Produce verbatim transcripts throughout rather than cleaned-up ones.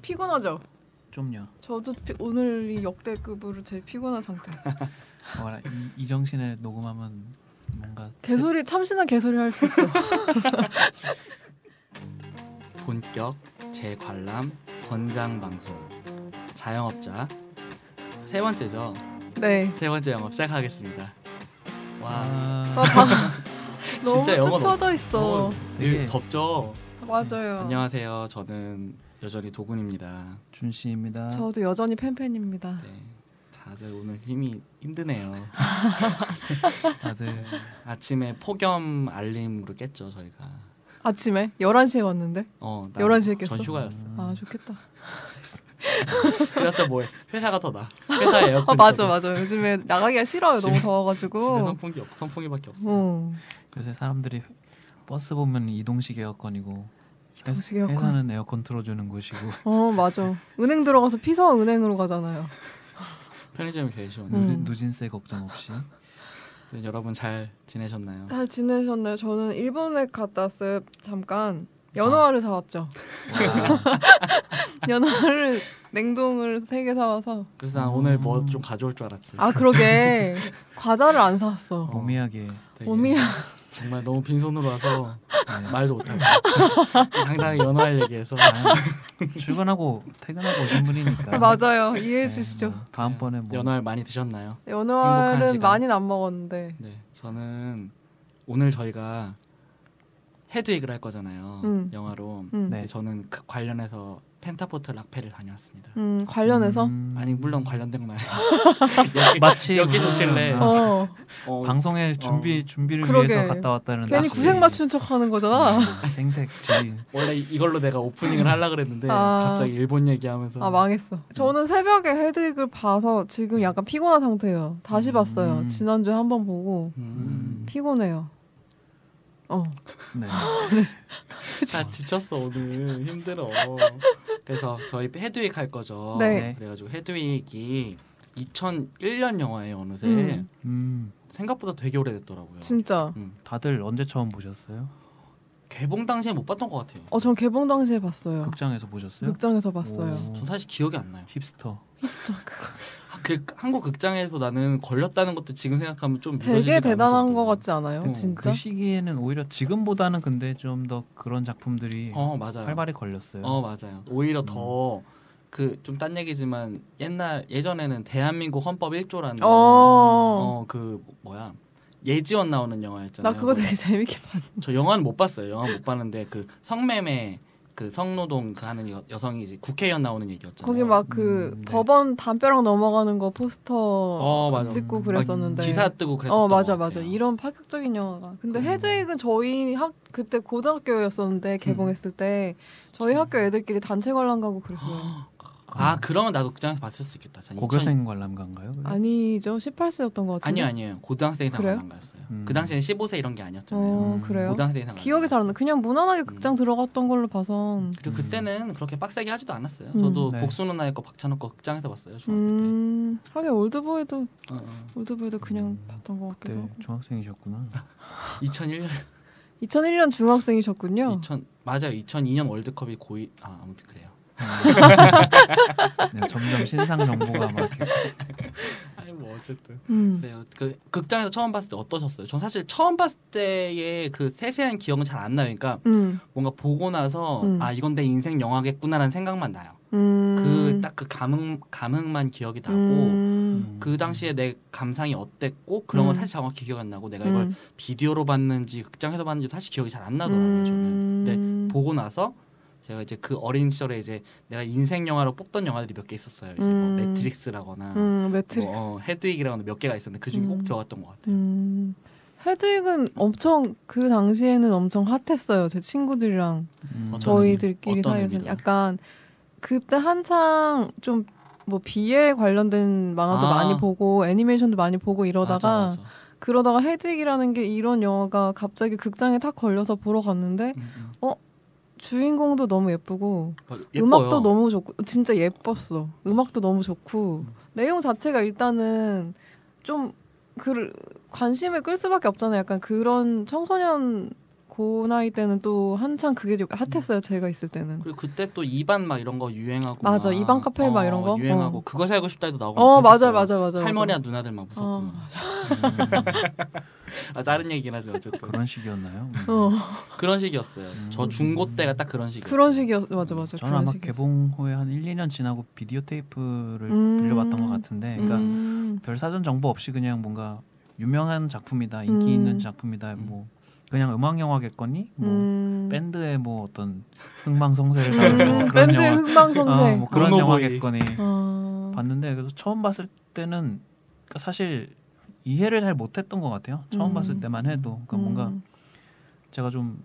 피곤하죠? 좀요. 저도 피, 오늘이 역대급으로 제일 피곤한 상태. 어, 이, 이 정신에 녹음하면 뭔가 개소리 참신한 개소리 할 수 있어. 본격 재관람 권장 방송 자영업자 세 번째죠. 네. 세 번째 영업 시작하겠습니다. 와, 아, 아, 방, 너무 진짜 영어 축 처져 있어. 되게 되게 덥죠. 맞아요. 안녕하세요. 저는 여전히 도군입니다. 준씨입니다. 저도 여전히 팬팬입니다. 네, 다들 오늘 힘이 힘드네요. 다들 아침에 폭염 알림으로 깼죠 저희가. 아침에 열한 시에 왔는데? 어, 나 열한 시에 깼어? 전 휴가였어. 아 좋겠다. 그래서 뭐해? 회사가 더 나. 회사 에어컨. 아 맞아 맞아. 요즘에 나가기가 싫어요. 너무 집에- 더워가지고. 집에 선풍기 없, 선풍기밖에 없어. 어. 요새 사람들이 버스 보면 이동식 에어컨이고 이동식 회- 에어컨. 회사는 에어컨 틀어주는 곳이고 어 맞아. 은행 들어가서 피서 은행으로 가잖아요. 편의점이 제일 시원해. 음. 누진, 누진세 걱정 없이. 네, 여러분 잘 지내셨나요? 잘 지내셨나요? 저는 일본에 갔다 왔어요. 잠깐 연어알을 사왔죠. 연어알을 냉동을 세 개 사와서. 그래서 난 음. 오늘 뭐 좀 가져올 줄 알았지. 아 그러게 과자를 안 사왔어. 오미하게 되게 오미야. 정말 너무 빈손으로 와서 네. 말도 못하고 당당히 연어할 얘기해서 아, 출근하고 퇴근하고 오신 분이니까. 맞아요. 이해해 네, 주시죠. 뭐 다음번에 뭐 연어알 많이 드셨나요? 행복한 연어알은 시간. 많이는 안 먹었는데. 네, 저는 오늘 저희가 헤드윅을 할 거잖아요. 음. 영화로. 음. 네. 저는 그 관련해서 펜타포트 락페를 다녀왔습니다. 음 관련해서. 음, 아니 물론 관련된 건 아니에요. 마치 여기 무슨, 좋길래. 아, 어 어, 방송에 준비 준비를 그러게. 위해서 갔다 왔다는 괜히 낯이- 구색 맞춘 척하는 거잖아. 음, 생색지. 원래 이걸로 내가 오프닝을 하려고 그랬는데 아. 갑자기 일본 얘기하면서 아 망했어. 저는 새벽에 헤드윅을 봐서 지금 약간 피곤한 상태예요. 다시 음. 봤어요. 지난주에 한 번 보고 음. 피곤해요. 어. 네. 아 지쳤어 오늘 힘들어. 그래서 저희 헤드윅 할 거죠. 네. 그래가지고 헤드윅이 이천일 년 영화예요 어느새. 음. 음, 생각보다 되게 오래됐더라고요. 진짜. 음. 다들 언제 처음 보셨어요? 개봉 당시에 못 봤던 것 같아요. 어, 전 개봉 당시에 봤어요. 극장에서 보셨어요? 극장에서 봤어요. 오, 전 사실 기억이 안 나요. 힙스터. 힙스터. 아, 그 한국 극장에서 나는 걸렸다는 것도 지금 생각하면 좀 되게 믿어지지가 대단한 않아서 거 같지 않아요? 어, 진짜. 그 시기에는 오히려 지금보다는 근데 좀 더 그런 작품들이 어 맞아요. 활발히 걸렸어요. 어 맞아요. 오히려 음. 더 그 좀 딴 얘기지만 옛날 예전에는 대한민국 헌법 일 조라는 어. 어그 뭐야 예지원 나오는 영화였잖아요. 나 그거 되게 재밌게 봤. 저 영화는 못 봤어요. 영화 못 봤는데 그 성매매 그 성노동 그 하는 여, 여성이 이제 국회의원 나오는 얘기였잖아요. 거기 막 그 음, 네. 법원 담벼락 넘어가는 거 포스터 어, 맞아. 찍고 음, 그랬었는데. 기사 뜨고 그랬었던 어 맞아 것 맞아. 같아요. 이런 파격적인 영화가. 근데 음. 헤드윅은 저희 학 그때 고등학교였었는데 개봉했을 때 저희 학교 애들끼리 단체 관람 가고 그랬어요. 아 그러면 나도 극장에서 봤을 수 있겠다. 전 고교생 관람가인가요? 그게? 아니죠. 십팔 세였던 것 같은데. 아니요 아니에요. 고등학생 이상 그래요? 관람가였어요. 음. 그 당시에는 십오 세 이런 게 아니었잖아요. 어 음, 그래요. 고등학생 이상 기억이 잘 안 나. 그냥 무난하게 극장 들어갔던 걸로 봐서. 그리고 음. 그때는 그렇게 빡세게 하지도 않았어요. 음. 저도 네. 복수 누나의 거 박찬호 거 극장에서 봤어요. 중학교 음. 하긴 올드보이도 때. 어, 어. 올드보이도 그냥 음. 봤던 것 같기도 그때 하고. 중학생이셨구나. 이천일 년 이천일 년 중학생이셨군요. 이천 맞아요. 이천이 년 월드컵이 고이 아 아무튼 그래요. 네, 점점 신상 정보가 막 이렇게. 아니 뭐 어쨌든 음. 그래요. 그 극장에서 처음 봤을 때 어떠셨어요? 전 사실 처음 봤을 때의 그 세세한 기억은 잘 안 나요. 그러니까 음. 뭔가 보고 나서 음. 아 이건 내 인생 영화겠구나라는 생각만 나요. 음. 그 딱 그 감흥 감흥만 기억이 나고 음. 그 당시에 내 감상이 어땠고 그런 건 음. 사실 정확히 기억 안 나고 내가 이걸 음. 비디오로 봤는지 극장에서 봤는지 사실 기억이 잘 안 나더라고요. 저는. 근데 음. 보고 나서 제가 이제 그 어린 시절에 이제 내가 인생 영화로 뽑던 영화들이 몇 개 있었어요. 이제 음. 뭐 매트릭스라거나 음, 매트릭스. 뭐, 어, 헤드윅이라거나 몇 개가 있었는데 그 중에 음. 꼭 들어갔던 것 같아요. 음. 헤드윅은 엄청 그 당시에는 엄청 핫했어요. 제 친구들이랑 음, 어떤 저희들끼리 어떤 사이에서는 의미로? 약간 그때 한창 좀 뭐 비엘 관련된 만화도 아. 많이 보고 애니메이션도 많이 보고 이러다가 맞아, 맞아. 그러다가 헤드윅이라는 게 이런 영화가 갑자기 극장에 탁 걸려서 보러 갔는데 음, 음. 주인공도 너무 예쁘고 어, 예뻐요. 음악도 너무 좋고 진짜 예뻤어. 음악도 너무 좋고 음. 내용 자체가 일단은 좀 그 관심을 끌 수밖에 없잖아요. 약간 그런 청소년 그 나이 때는 또 한창 그게 좀 핫했어요. 제가 있을 때는. 그리고 그때 또 이반 막 이런 거 유행하고 맞아, 막, 이반 카페 막 어, 이런 거? 유행하고 어. 그것이 알고 싶다 해도 나오고 어, 맞아, 그랬었어요. 맞아, 맞아. 할머니와 맞아. 누나들 막 무섭고 어, 막. 맞아. 아, 다른 얘기긴 하지 어쨌든 그런 식이었나요? 음. 어, 그런 시기였어요. 음. 저 중고 때가 딱 그런 시기였어요. 그런 식이었, 맞아, 맞아. 저는 그런 아마 식이었어. 개봉 후에 한 일, 이 년 지나고 비디오 테이프를 음. 빌려봤던 것 같은데, 그러니까 음. 별 사전 정보 없이 그냥 뭔가 유명한 작품이다, 인기 음. 있는 작품이다, 뭐 그냥 음악 영화겠거니, 뭐 음. 밴드의 뭐 어떤 흥망성쇠를 다룬 뭐 음, 그런 밴드 영화, 흥망성쇠. 어, 뭐 그런 모노보이. 영화겠거니 어. 봤는데, 그래서 처음 봤을 때는 그러니까 사실 이해를 잘 못했던 것 같아요. 처음 음. 봤을 때만 해도 그러니까 뭔가 음. 제가 좀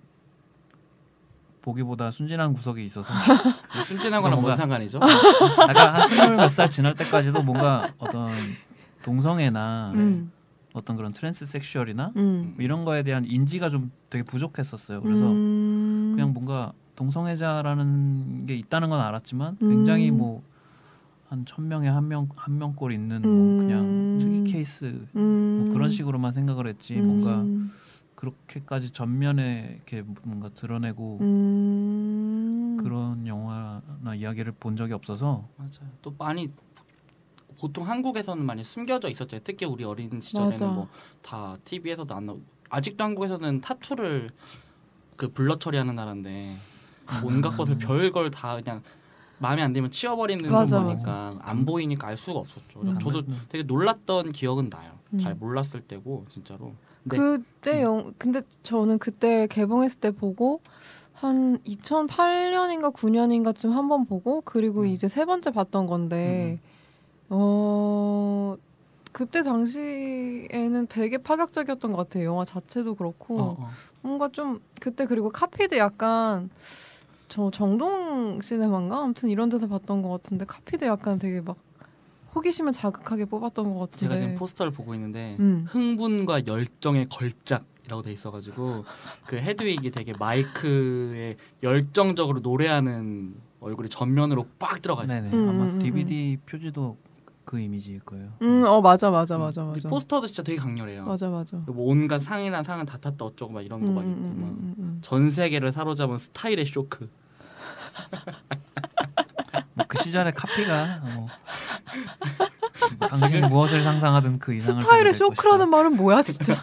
보기보다 순진한 구석이 있어서 순진한 거랑 뭔 뭔가- 상관이죠? 아까 한 스물 몇 살 지날 때까지도 뭔가 어떤 동성애나 음. 어떤 그런 트랜스섹슈얼이나 음. 뭐 이런 거에 대한 인지가 좀 되게 부족했었어요. 그래서 음. 그냥 뭔가 동성애자라는 게 있다는 건 알았지만 굉장히 음. 뭐 한 천 명에 한 명 한 명꼴 있는 음. 뭐 그냥 특이 케이스 음. 뭐 그런 식으로만 생각을 했지 음. 뭔가 그렇게까지 전면에 이렇게 뭔가 드러내고 음. 그런 영화나 이야기를 본 적이 없어서 맞아요. 또 많이 보통 한국에서는 많이 숨겨져 있었잖아요. 특히 우리 어린 시절에는 맞아. 뭐 다 티비에서도 안 나오고 아직도 한국에서는 타투를 그 블러 처리하는 나라인데 온갖 것을 별걸 다 그냥 마음에 안 들면 치워버리는 맞아, 거니까 안 보이니까 알 수가 없었죠. 그래서 음. 저도 되게 놀랐던 기억은 나요. 음. 잘 몰랐을 때고 진짜로. 근데 그때 영 근데 저는 그때 개봉했을 때 보고 한 이천팔 년인가 구 년인가쯤 한 번 보고 그리고 음. 이제 세 번째 봤던 건데 어 그때 당시에는 되게 파격적이었던 것 같아요. 영화 자체도 그렇고 어, 어. 뭔가 좀 그때 그리고 카피도 약간 저 정동 시네마인가 아무튼 이런 데서 봤던 것 같은데 카피도 약간 되게 막 호기심을 자극하게 뽑았던 것 같은데. 제가 지금 포스터를 보고 있는데 음. 흥분과 열정의 걸작이라고 돼 있어가지고 그 헤드윅이 되게 마이크에 열정적으로 노래하는 얼굴이 전면으로 빡 들어가 있어요. 네네 음, 아마 음, 음, 디비디 표지도 그 이미지일 거예요. 음, 어 맞아 맞아 음. 맞아 근데 맞아. 포스터도 진짜 되게 강렬해요. 맞아 맞아. 뭐 온갖 상이나 상은 다 탔다 어쩌고 막 이런 거 막 음, 있고 음, 막. 음, 음, 전 세계를 사로잡은 스타일의 쇼크. 뭐 그 시절의 카피가 뭐, 뭐 당신이 무엇을 상상하든 그 음. 이상을 스타일의 보게 될 쇼크라는 것이다. 말은 뭐야 진짜.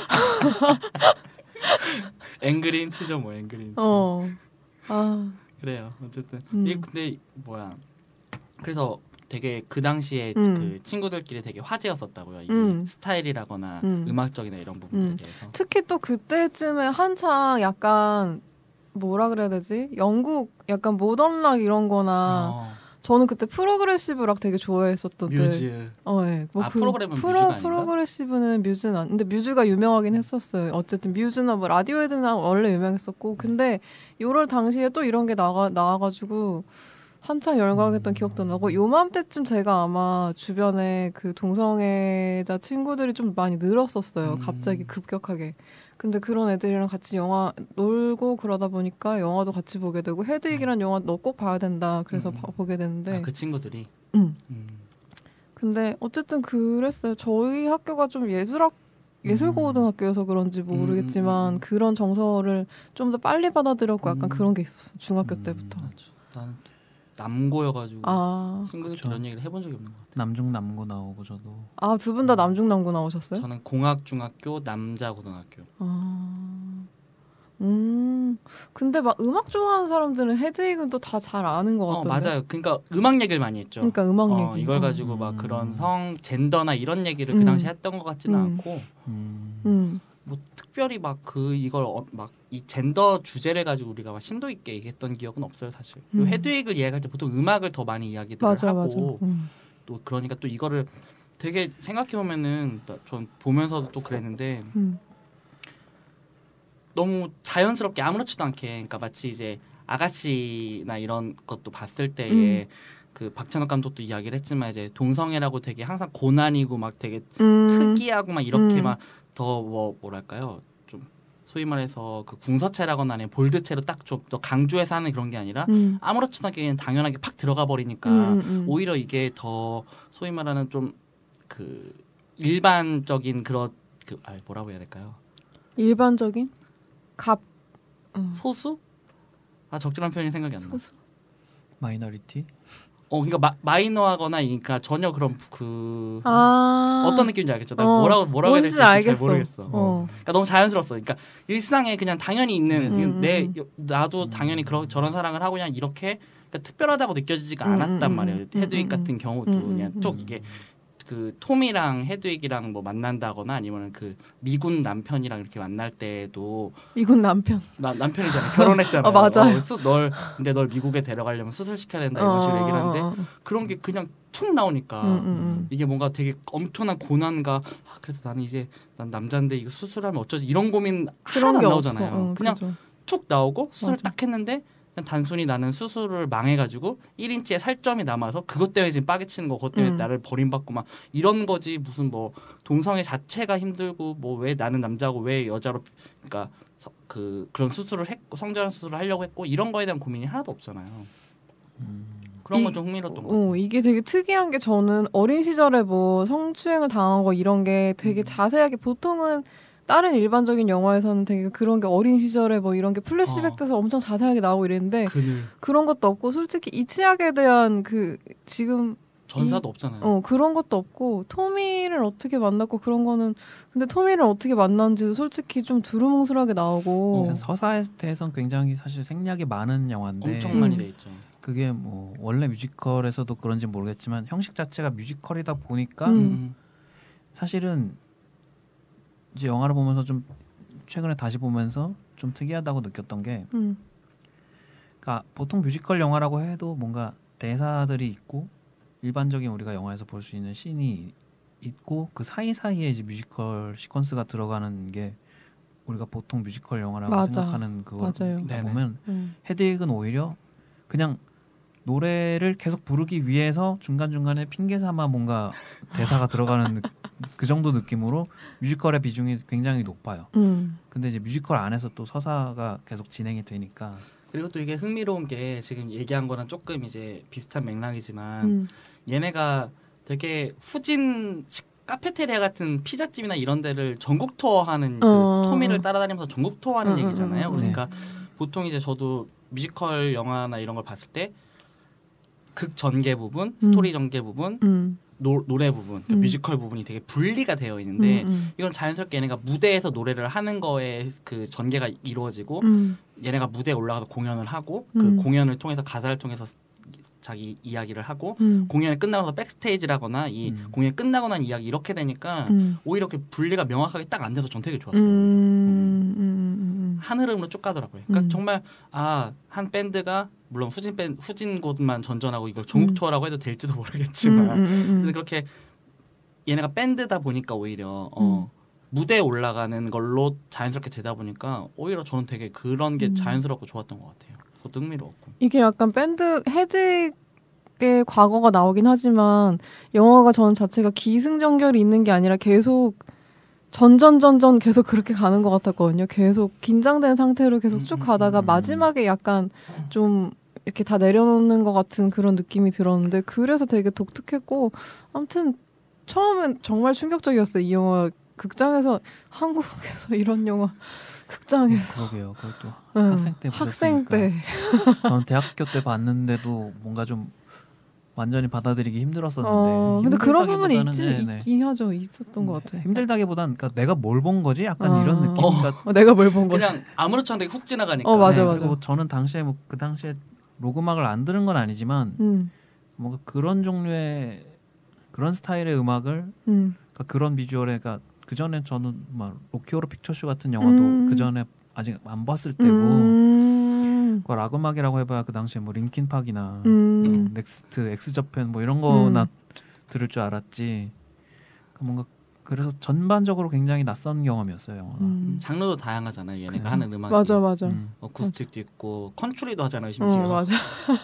앵그린치죠 뭐 앵그린치. 어. 아. 그래요. 어쨌든 음. 이게 근데 뭐야. 그래서 되게 그 당시에 음. 그 친구들끼리 되게 화제였었다고요. 이 음. 스타일이라거나 음. 음악적이나 이런 부분들에 음. 대해서. 특히 또 그때쯤에 한창 약간 뭐라 그래야 되지? 영국 약간 모던 락 이런 거나 어, 저는 그때 프로그레시브 락 되게 좋아했었던 데. 뮤즈. 어, 예. 뭐 아, 그 프로그램은 프로, 뮤즈가 아닌가? 프로그레시브는 뮤즈는 안. 근데 뮤즈가 유명하긴 했었어요. 어쨌든 뮤즈나 뭐 라디오헤드나 원래 유명했었고. 근데 요럴 당시에 또 이런 게 나가 나와가지고 한창 열광했던 기억도 나고 요맘때쯤 제가 아마 주변에 그 동성애자 친구들이 좀 많이 늘었었어요. 음. 갑자기 급격하게. 근데 그런 애들이랑 같이 영화 놀고 그러다 보니까 영화도 같이 보게 되고 헤드윅이란 영화 너 꼭 봐야 된다. 그래서 음. 봐- 보게 됐는데. 아, 그 친구들이. 음. 음. 근데 어쨌든 그랬어요. 저희 학교가 좀 예술학 예술고등학교여서 그런지 모르겠지만 음, 음, 음. 그런 정서를 좀 더 빨리 받아들였고 약간 음. 그런 게 있었어. 중학교 음. 때부터. 나는 남고여가지고 아, 친구들끼리 그쵸. 이런 얘기를 해본 적이 없는 것 같아요. 남중 남고 나오고 저도 아 두 분 다 남중남고 나오셨어요? 저는 공학중학교 남자고등학교. 아, 음, 근데 막 음악 좋아하는 사람들은 헤드윅은 또 다 잘 아는 것 어 같던데. 맞아요. 그러니까 음악 얘기를 많이 했죠. 그러니까 음악 어, 얘기. 이걸 어. 가지고 막 음. 그런 성 젠더나 이런 얘기를 음. 그 당시 에 했던 것 같지는 음. 않고 음. 음, 뭐 특별히 막 그 이걸 어, 막 이 젠더 주제를 가지고 우리가 막 심도 있게 얘기했던 기억은 없어요 사실. 그리고 음. 헤드윅을 이야기할 때 보통 음악을 더 많이 이야기들을 맞아 하고 맞아. 음. 또 그러니까 또 이거를 되게 생각해 보면은 전 보면서도 또 그랬는데 음. 너무 자연스럽게 아무렇지도 않게 그러니까 마치 이제 아가씨나 이런 것도 봤을 때에 음. 그 박찬욱 감독도 이야기를 했지만 이제 동성애라고 되게 항상 고난이고 막 되게 음. 특이하고 막 이렇게 음. 막 더 뭐 뭐랄까요 좀 소위 말해서 그 궁서체라거나 아니면 볼드체로 딱 좀 더 강조해서 하는 그런 게 아니라 음. 아무렇지도 않게 그냥 당연하게 팍 들어가 버리니까 음, 음. 오히려 이게 더 소위 말하는 좀 그 일반적인 그런 그 아, 뭐라고 해야 될까요? 일반적인 갑 음. 소수? 아 적절한 표현이 생각이 안 나. 소수. 마이너리티. 어 그러니까 마, 마이너하거나 그러니까 전혀 그런 그 아 어떤 느낌인지 알겠죠? 내가 어, 뭐라고 뭐라고 해야 뭔지 될지 잘 알겠어. 모르겠어. 어. 그러니까 너무 자연스러웠어. 그러니까 일상에 그냥 당연히 있는 음, 음, 내 음. 나도 음. 당연히 그런 저런 사랑을 하고 그냥 이렇게 그러니까 특별하다고 느껴지지가 음, 않았단 음, 말이에요. 음, 헤드윅 음, 같은 경우도 음, 음, 그냥 음. 쭉 이게 그 톰이랑 헤드윅이랑 뭐 만난다거나 아니면 그 미군 남편이랑 이렇게 만날 때도 미군 남편. 나 남편이잖아 결혼했잖아요. 어, 맞아요. 어, 수, 널 근데 널 미국에 데려가려면 수술 시켜야 된다 이런 어, 식으로 얘기를 하는데 어, 어, 어. 그런 게 그냥 툭 나오니까 음, 음, 음. 이게 뭔가 되게 엄청난 고난과 아, 그래서 나는 이제 난 남자인데 이거 수술하면 어쩌지 이런 고민 그런 하나도 게 안 없어. 나오잖아요. 어, 그냥 그죠. 툭 나오고 수술 맞아. 딱 했는데 그냥 단순히 나는 수술을 망해가지고 일 인치의 살점이 남아서 그것 때문에 지금 빠개치는 거 그것 때문에 음. 나를 버림받고 막 이런 거지 무슨 뭐 동성애 자체가 힘들고 뭐 왜 나는 남자고 왜 여자로 그러니까 서, 그 그런 수술을 했고 성전환 수술을 하려고 했고 이런 거에 대한 고민이 하나도 없잖아요. 그런 건 좀 흥미로웠던 것 같아요. 어, 이게 되게 특이한 게 저는 어린 시절에 뭐 성추행을 당한 거 이런 게 되게 음. 자세하게 보통은 다른 일반적인 영화에서는 되게 그런 게 어린 시절에 뭐 이런 게 플래시백 어. 돼서 엄청 자세하게 나오고 이랬는데 그늘 그런 것도 없고 솔직히 이 치약에 대한 그 지금 전사도 없잖아요. 어 그런 것도 없고 토미를 어떻게 만났고 그런 거는 근데 토미를 어떻게 만난지도 솔직히 좀 두루뭉술하게 나오고 그냥 서사에 대해서는 굉장히 사실 생략이 많은 영화인데 엄청 많이 음. 돼 있죠. 그게 뭐 원래 뮤지컬에서도 그런지 모르겠지만 형식 자체가 뮤지컬이다 보니까 음. 음. 사실은 이제 영화를 보면서 좀 최근에 다시 보면서 좀 특이하다고 느꼈던 게 음. 그러니까 보통 뮤지컬 영화라고 해도 뭔가 대사들이 있고 일반적인 우리가 영화에서 볼 수 있는 씬이 있고 그 사이사이에 이제 뮤지컬 시퀀스가 들어가는 게 우리가 보통 뮤지컬 영화라고 맞아. 생각하는 그거다 맞아요. 보면 음. 헤드윅은 오히려 그냥 노래를 계속 부르기 위해서 중간중간에 핑계 삼아 뭔가 대사가 들어가는 느- 그 정도 느낌으로 뮤지컬의 비중이 굉장히 높아요. 음. 근데 이제 뮤지컬 안에서 또 서사가 계속 진행이 되니까 그리고 또 이게 흥미로운 게 지금 얘기한 거랑 조금 이제 비슷한 맥락이지만 음. 얘네가 되게 후진 식- 카페테리아 같은 피자집이나 이런 데를 전국 투어하는 그 어, 토미를 어. 따라다니면서 전국 투어하는 음, 얘기잖아요. 음, 음, 음. 그러니까 보통 이제 저도 뮤지컬 영화나 이런 걸 봤을 때 극 전개 부분, 스토리 전개 부분, 음. 노, 노래 부분, 그 음. 뮤지컬 부분이 되게 분리가 되어 있는데 음. 이건 자연스럽게 얘네가 무대에서 노래를 하는 거에 그 전개가 이루어지고 음. 얘네가 무대에 올라가서 공연을 하고 음. 그 공연을 통해서 가사를 통해서 자기 이야기를 하고 음. 공연이 끝나고 백스테이지라거나 이 음. 공연이 끝나고 난 이야기 이렇게 되니까 음. 오히려 그 분리가 명확하게 딱 안 돼서 전 되게 음. 좋았어요. 오히려. 음. 음. 음. 한 흐름으로 쭉 가더라고요. 그러니까 음. 정말 아 한 밴드가 물론 후진 밴 후진 곳만 전전하고 이걸 전국 음. 투어라고 해도 될지도 음. 모르겠지만 음. 음. 근데 그렇게 얘네가 밴드다 보니까 오히려 어, 무대에 올라가는 걸로 자연스럽게 되다 보니까 오히려 저는 되게 그런 게 음. 자연스럽고 좋았던 것 같아요. 그것도 흥미로웠고. 이게 약간 밴드 헤드의 과거가 나오긴 하지만 영화가 전 자체가 기승전결이 있는 게 아니라 계속 전전전전 계속 그렇게 가는 것 같았거든요. 계속 긴장된 상태로 계속 쭉 음, 음, 가다가 음. 마지막에 약간 좀 이렇게 다 내려놓는 것 같은 그런 느낌이 들었는데 그래서 되게 독특했고 아무튼 처음엔 정말 충격적이었어요. 이 영화 극장에서 한국에서 이런 영화 극장에서 그러게요. 그것도 응, 학생 때 학생 보셨으니까. 때 저는 대학교 때 봤는데도 뭔가 좀 완전히 받아들이기 힘들었었는데 어, 근데 그런 부분이 있, 힘들다기보다는 네네. 있긴 하죠. 있었던 것 같아. 힘들다기보다는 그러니까 내가 뭘 본 거지? 약간 아. 이런 느낌. 어. 그러니까 어, 내가 뭘 본 거지? 그냥 아무렇지 않게 훅 지나가니까. 어, 맞아, 네, 맞아. 그리고 저는 당시에 뭐 그 당시에 록 음악을 안 들은 건 아니지만 음, 뭔가 그런 종류의 그런 스타일의 음악을 음, 그러니까 그런 비주얼에 그러니까 그 전에 저는 막 로키 호러 픽처쇼 같은 영화도 음. 그 전에 아직 안 봤을 때고 음, 그 락 음악이라고 해봐야 그 당시에 뭐 링킨 팍이나 음. 넥스트 엑스 저펜 뭐 이런 거나 음. 들을 줄 알았지. 그 뭔가 그래서 전반적으로 굉장히 낯선 경험이었어요 영화가. 음. 장르도 다양하잖아요. 얘네가 그쵸. 하는 음악이. 맞아, 맞아. 음. 어쿠스틱도 있고 컨트리도 하잖아요. 심지어. 어, 맞아.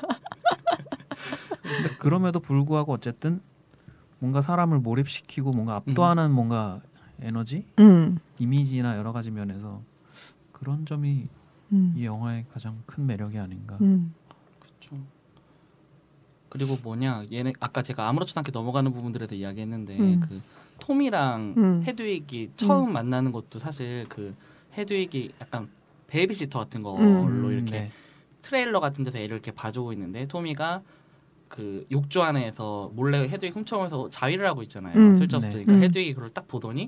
근데 그럼에도 불구하고 어쨌든 뭔가 사람을 몰입시키고 뭔가 압도하는 뭔가 에너지, 음, 이미지나 여러 가지 면에서 그런 점이 음, 이 영화의 가장 큰 매력이 아닌가. 음, 그렇죠. 그리고 뭐냐 얘네 아까 제가 아무렇지도 않게 넘어가는 부분들에 대해 이야기했는데 음. 그 톰이랑 음. 헤드윅이 처음 만나는 것도 사실 그 헤드윅이 약간 베이비시터 같은 걸로 음. 이렇게 네. 트레일러 같은 데서 애를 이렇게 봐주고 있는데 토미가 그 욕조 안에서 몰래 헤드윅 훔쳐오면서 자위를 하고 있잖아요. 음. 슬쩍 네. 그러니까 음. 헤드윅이 그걸 딱 보더니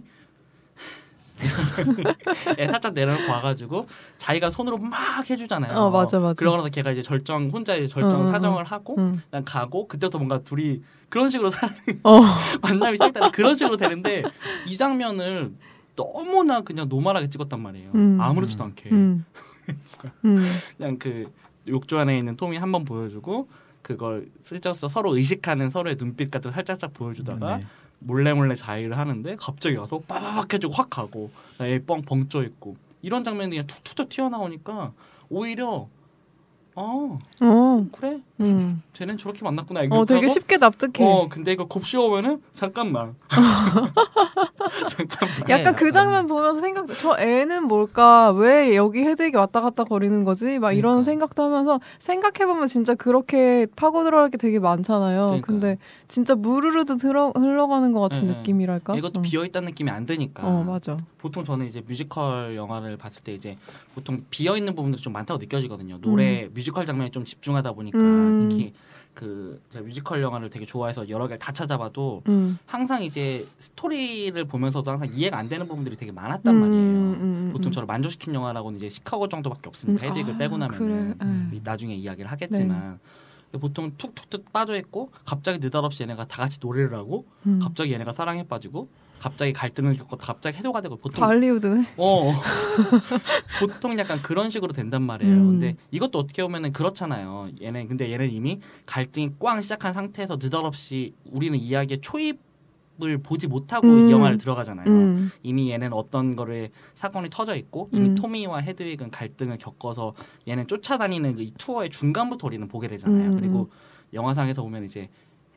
애 살짝 내려놓고 와가지고 자기가 손으로 막 해주잖아요. 어 맞아 맞아. 그러고 나서 걔가 이제 절정 혼자 이제 절정 응, 응, 사정을 하고 응. 난 가고 그때부터 뭔가 둘이 그런 식으로 사- 어. 만남이 짧다 그런 식으로 되는데 이 장면을 너무나 그냥 노멀하게 찍었단 말이에요. 음. 아무렇지도 않게 음. 음. 그냥 그 욕조 안에 있는 톰이 한 번 보여주고 그걸 슬쩍 서로 의식하는 서로의 눈빛 같은 거 살짝살짝 보여주다가 네. 몰래 몰래 자위를 하는데 갑자기 와서 빠박 해주고 확 가고 애뻥 벙쪄 있고 이런 장면이 그냥 툭툭툭 튀어나오니까 오히려 어 어. 그래 음. 쟤는 저렇게 만났구나 이렇게 어 되게 하고, 쉽게 납득해. 어 근데 이거 곱씹어보면은 잠깐만 잠깐만 약간 네, 그 장면 보면서 생각, 저 애는 뭘까? 왜 여기 헤드윅이 왔다 갔다 거리는 거지? 막 이런 그러니까. 생각도 하면서 생각해보면 진짜 그렇게 파고 들어갈 게 되게 많잖아요. 그러니까요. 근데 진짜 무르르드 들어, 흘러가는 것 같은 네, 네. 느낌이랄까? 이것도 응. 비어있다는 느낌이 안 드니까 어 맞아. 보통 저는 이제 뮤지컬 영화를 봤을 때 이제 보통 비어 있는 부분들이 좀 많다고 느껴지거든요. 노래 뮤지컬 장면에 좀 집중하다 보니까 음. 특히 그 제가 뮤지컬 영화를 되게 좋아해서 여러 개를 다 찾아봐도 음. 항상 이제 스토리를 보면서도 항상 이해가 안 되는 부분들이 되게 많았단 음, 말이에요. 음, 보통 음. 저를 만족시킨 영화라고는 이제 시카고 정도밖에 없으니까 음, 헤드윅을 아, 빼고 나면은 그래. 에이. 나중에 이야기를 하겠지만 보통 툭툭툭 빠져 있고 갑자기 느닷없이 얘네가 다 같이 노래를 하고 음. 갑자기 얘네가 사랑에 빠지고 갑자기 갈등을 겪고 갑자기 해소가 되고 보통 발리우드네. 어 보통 약간 그런 식으로 된단 말이에요. 음. 근데 이것도 어떻게 보면은 그렇잖아요. 얘네 근데 얘는 이미 갈등이 꽝 시작한 상태에서 느닷없이 우리는 이야기의 초입을 보지 못하고 음. 이 영화를 들어가잖아요. 음. 이미 얘는 어떤 거를 사건이 터져 있고 이미 음. 토미와 헤드윅은 갈등을 겪어서 얘는 쫓아다니는 이 투어의 중간부터 우리는 보게 되잖아요. 음, 그리고 영화상에서 보면 이제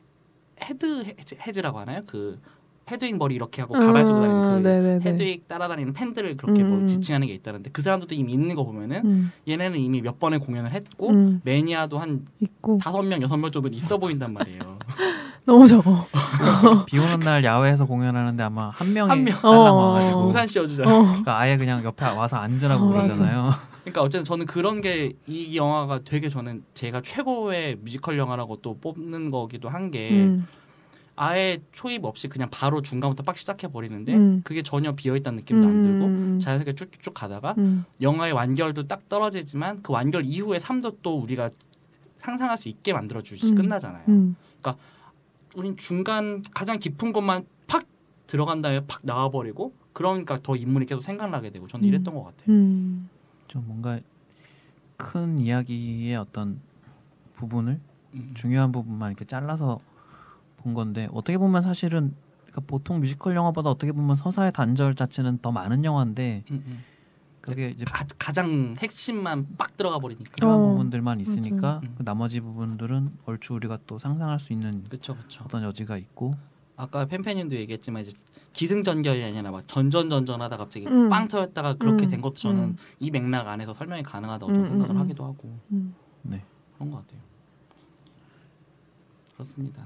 헤드 헤즈, 헤즈라고 하나요? 그 헤드윅 머리 이렇게 하고 가발 쓰고 다니는 아, 그 네네네. 헤드윅 따라다니는 팬들을 그렇게 뭐 음. 지칭하는 게 있다는데 그 사람들도 이미 있는 거 보면은 음. 얘네는 이미 몇 번의 공연을 했고 음. 매니아도 한 있고 다섯 명 여섯 명 정도 있어 보인단 말이에요. 너무 적어. 비 오는 날 야외에서 공연하는데 아마 한 명이 한 명. 딸랑 어. 와가지고 우산 씌워주잖아요. 어. 그러니까 아예 그냥 옆에 와서 앉으라고 어, 그러잖아요. 그러니까 어쨌든 저는 그런 게 이 영화가 되게 저는 제가 최고의 뮤지컬 영화라고 또 뽑는 거기도 한 게 음. 아예 초입 없이 그냥 바로 중간부터 빡 시작해 버리는데 음. 그게 전혀 비어 있다는 느낌도 안 들고 음. 자연스럽게 쭉쭉쭉 가다가 음. 영화의 완결도 딱 떨어지지만 그 완결 이후의 삶도 또 우리가 상상할 수 있게 만들어 주시 음. 끝나잖아요. 음. 우린 중간 가장 깊은 곳만 팍 들어간 다음에 팍 나와버리고 그러니까 더 인물이 계속 생각나게 되고 저는 음. 이랬던 것 같아요. 음. 좀 뭔가 큰 이야기의 어떤 부분을 음. 중요한 부분만 이렇게 잘라서 본 건데 어떻게 보면 사실은 그러니까 보통 뮤지컬 영화보다 어떻게 보면 서사의 단절 자체는 더 많은 영화인데 음, 음. 그게 이제 가, 가장 핵심만 빡 들어가 버리니까. 필요한 어, 부분들만 있으니까 맞아요. 그 나머지 부분들은 얼추 우리가 또 상상할 수 있는 그렇죠, 그렇죠. 어떤 여지가 있고 아까 팬팬님도 얘기했지만 이제 기승전결이 아니라 막 전전전전하다 갑자기 음. 빵 터졌다가 그렇게 음. 된 것도 저는 음. 이 맥락 안에서 설명이 가능하다고 좀 음, 생각을 음, 음. 하기도 하고 음. 네. 그런 것 같아요. 그렇습니다.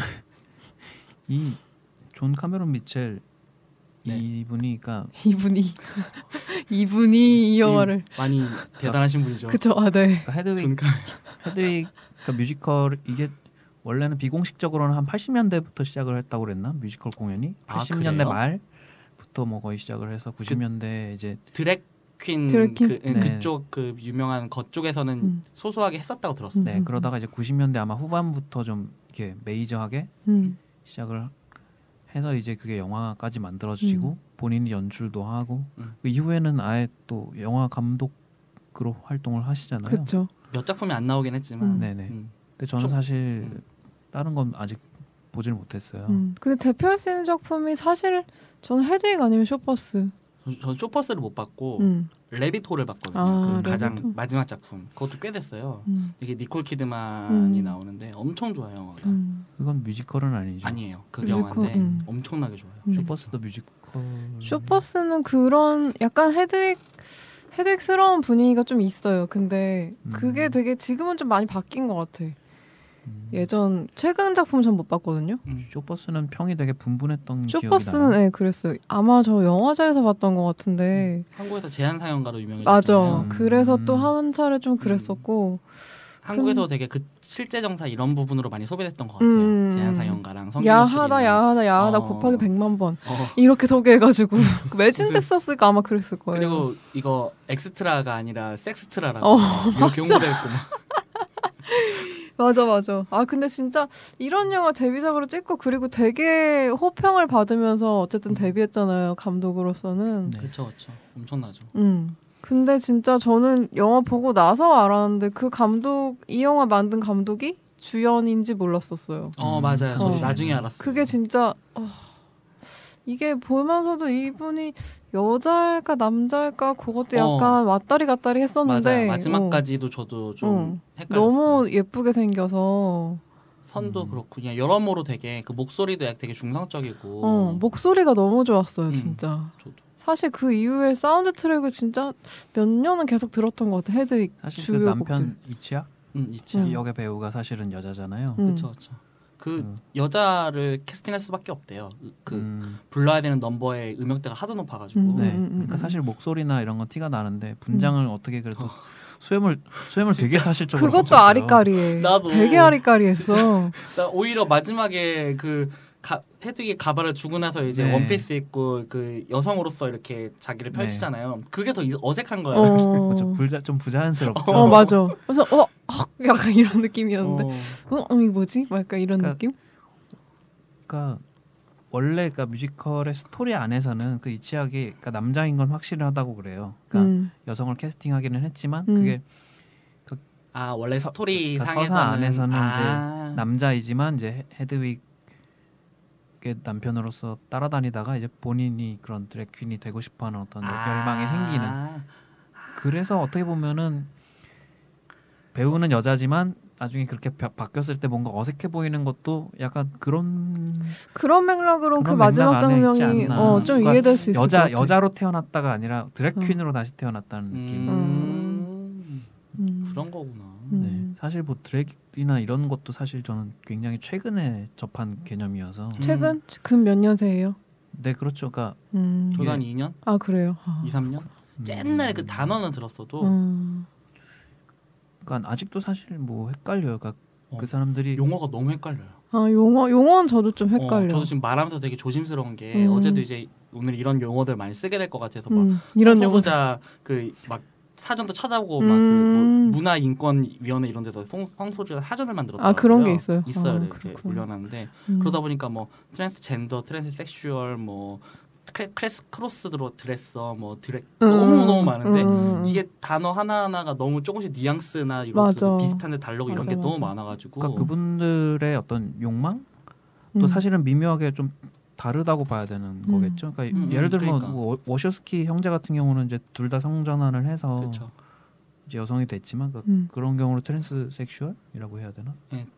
이 존 카메론 미첼 네. 이분이 그러니까 이분이 이분이 이 영화를 이 많이 대단하신 분이죠. 그쵸. 아 네. 그러니까 헤드윅 존 카- 헤드윅 그러니까 뮤지컬 이게 원래는 비공식적으로는 한 팔십 년대부터 시작을 했다고 그랬나 뮤지컬 공연이 아, 팔십 년대 그래요? 말부터 뭐 거의 시작을 해서 구십 년대 이제 드랙 퀸 드랙 퀸? 그, 네. 그쪽 그 유명한 거쪽에서는 음. 소소하게 했었다고 들었어요. 네 음. 그러다가 이제 구십 년대 아마 후반부터 좀 이렇게 메이저하게 음. 시작을 해서 이제 그게 영화까지 만들어지고 음. 본인이 연출도 하고 음. 그 이후에는 아예 또 영화 감독으로 활동을 하시잖아요. 그쵸. 몇 작품이 안 나오긴 했지만 음. 네네. 음. 근데 저는 좀- 사실 음. 다른 건 아직 보질 못했어요. 음. 근데 대표할 수 있는 작품이 사실 저는 헤드윅 아니면 쇼퍼스. 저- 저는 쇼퍼스를 못 봤고 음. 레비토를 봤거든요. 아, 그 가장 레비토. 마지막 작품. 그것도 꽤 됐어요. 음. 이게 니콜 키드만이 음. 나오는데 엄청 좋아요 영화가. 음. 그건 뮤지컬은 아니죠. 아니에요. 그 뮤지컬, 영화인데 음. 엄청나게 좋아요. 음. 쇼퍼스도 뮤지컬. 쇼퍼스는 그런 약간 헤드윅 헤드윅스러운 분위기가 좀 있어요. 근데 음. 그게 되게 지금은 좀 많이 바뀐 것 같아. 음. 예전 최근 작품 전 못 봤거든요. 음. 쇼버스는 평이 되게 분분했던 기억이 쇼버스는 나요. 네, 그랬어요. 아마 저 영화제에서 봤던 것 같은데 한국에서 제한 상영가로 유명해졌잖아요. 맞아. 음. 그래서 또 한 차례 좀 그랬었고 한국에서 되게 그 실제 정사 이런 부분으로 많이 소비됐던 것 같아요. 음. 제한 상영가랑 성기 야하다 노출이나. 야하다 야하다 어. 곱하기 백만 번 어. 이렇게 소개해가지고 매진됐었을까 아마 그랬을 거예요. 그리고 이거 엑스트라가 아니라 섹스트라라고 어, 이렇게 홍보돼 있고 막. 맞아 맞아. 아 근데 진짜 이런 영화 데뷔작으로 찍고 그리고 되게 호평을 받으면서 어쨌든 음. 데뷔했잖아요. 감독으로서는. 네. 그렇죠, 그렇죠. 엄청나죠. 음. 근데 진짜 저는 영화 보고 나서 알았는데 그 감독 이 영화 만든 감독이 주연인지 몰랐었어요. 어 음, 맞아요. 저도 어. 나중에 알았어요. 그게 진짜 어, 이게 보면서도 이분이 여자일까 남자일까 그것도 어. 약간 왔다리 갔다리 했었는데 맞아요. 마지막까지도 저도 좀 어. 헷갈렸어요. 너무 예쁘게 생겨서 선도 음. 그렇고 그냥 여러모로 되게 그 목소리도 약 되게 중성적이고. 어, 목소리가 너무 좋았어요, 음. 진짜. 저도. 사실 그 이후에 사운드 트랙을 진짜 몇 년은 계속 들었던 것 같아. 헤드윅 사실 그 주요 남편 곡들. 이치학 음, 있지. 음. 역의 배우가 사실은 여자잖아요. 음. 그렇죠, 그렇죠. 그 음. 여자를 캐스팅할 수밖에 없대요. 그 음. 불러야 되는 넘버의 음역대가 하도 높아가지고. 음. 네. 음, 그러니까 음. 사실 목소리나 이런 건 티가 나는데 분장을 어떻게 그래도 수염을 수염을 되게 사실적으로 그것도 붙였어요. 아리까리해. 나도. 되게 아리까리했어. 나 오히려 마지막에 그 가, 헤드윅 가발을 주고 나서 이제 네. 원피스 입고 그 여성으로서 이렇게 자기를 네. 펼치잖아요. 그게 더 이- 어색한 거야. 어. 그렇죠. 불자 좀 부자연스럽죠. 어 맞아. 그래서 어 헉, 약간 이런 느낌이었는데 어. 어, 어 이게 뭐지? 막 약간 이런 그러니까 느낌? 그러니까 원래 그러니까 뮤지컬의 스토리 안에서는 그 이치학이 그러니까 남자인 건 확실하다고 그래요. 그러니까 음. 여성을 캐스팅하기는 했지만 음. 그게 아 원래 스토리 그러니까 상에서는 서사 안에서는 아. 이제 남자이지만 이제 헤드윅의 남편으로서 따라다니다가 이제 본인이 그런 드래퀸이 되고 싶어하는 어떤 아. 열망이 생기는. 그래서 어떻게 보면은 배우는 여자지만 나중에 그렇게 바, 바뀌었을 때 뭔가 어색해 보이는 것도 약간 그런 그런 맥락으로 그 그런 마지막 맥락 안에 있지 장면이 않나. 어, 좀 그러니까 이해될 수 있을 것 여자 같아. 여자로 태어났다가 아니라 드래퀸으로 다시 태어났다는 느낌. 음. 음. 그런 거구나. 음. 네, 사실 뭐 드래곤이나 이런 것도 사실 저는 굉장히 최근에 접한 개념이어서. 최근 근 몇 년세예요? 네, 그렇죠. 그러니까 음. 저도 한 이게- 이 년, 아 그래요. 아. 이, 삼 년. 음, 옛날에 그 단어는 들었어도 음. 그러니까 아직도 사실 뭐 헷갈려요. 그러니까 어. 그 사람들이 용어가 너무 헷갈려요. 아 용어 용어는 저도 좀 헷갈려. 어, 저도 지금 말하면서 되게 조심스러운 게 음. 어제도 이제 오늘 이런 용어들 많이 쓰게 될 것 같아서 막 음, 이런 용어. 성소수자 그 막 사전도 찾아보고 막 그 음. 뭐 문화인권위원회 이런 데서 성, 성소수자 사전을 만들었더라고요. 아, 그런 게 있어요? 있어요. 아, 이렇게 그렇구나. 올려놨는데 음. 그러다 보니까 뭐 트랜스젠더, 트랜스섹슈얼, 뭐 크레, 크레스, 크로스 드레서, 뭐 드레 음. 너무 너무 많은데 음. 이게 단어 하나 하나가 너무 조금씩 뉘앙스나 이런 맞아. 것도 비슷한데 다르고 이런 맞아, 게 너무 맞아. 많아가지고 그러니까 그분들의 어떤 욕망 또 음. 사실은 미묘하게 좀 다르다고 봐야 되는 음. 거겠죠. 그러니까 음, 예를 들면 그러니까. 뭐 워셔스키 형제 같은 경우는 이제 둘 다 성전환을 해서 그렇죠. 이제 여성이 됐지만 그, 음. 그런 경우로 트랜스섹슈얼이라고 해야 되나?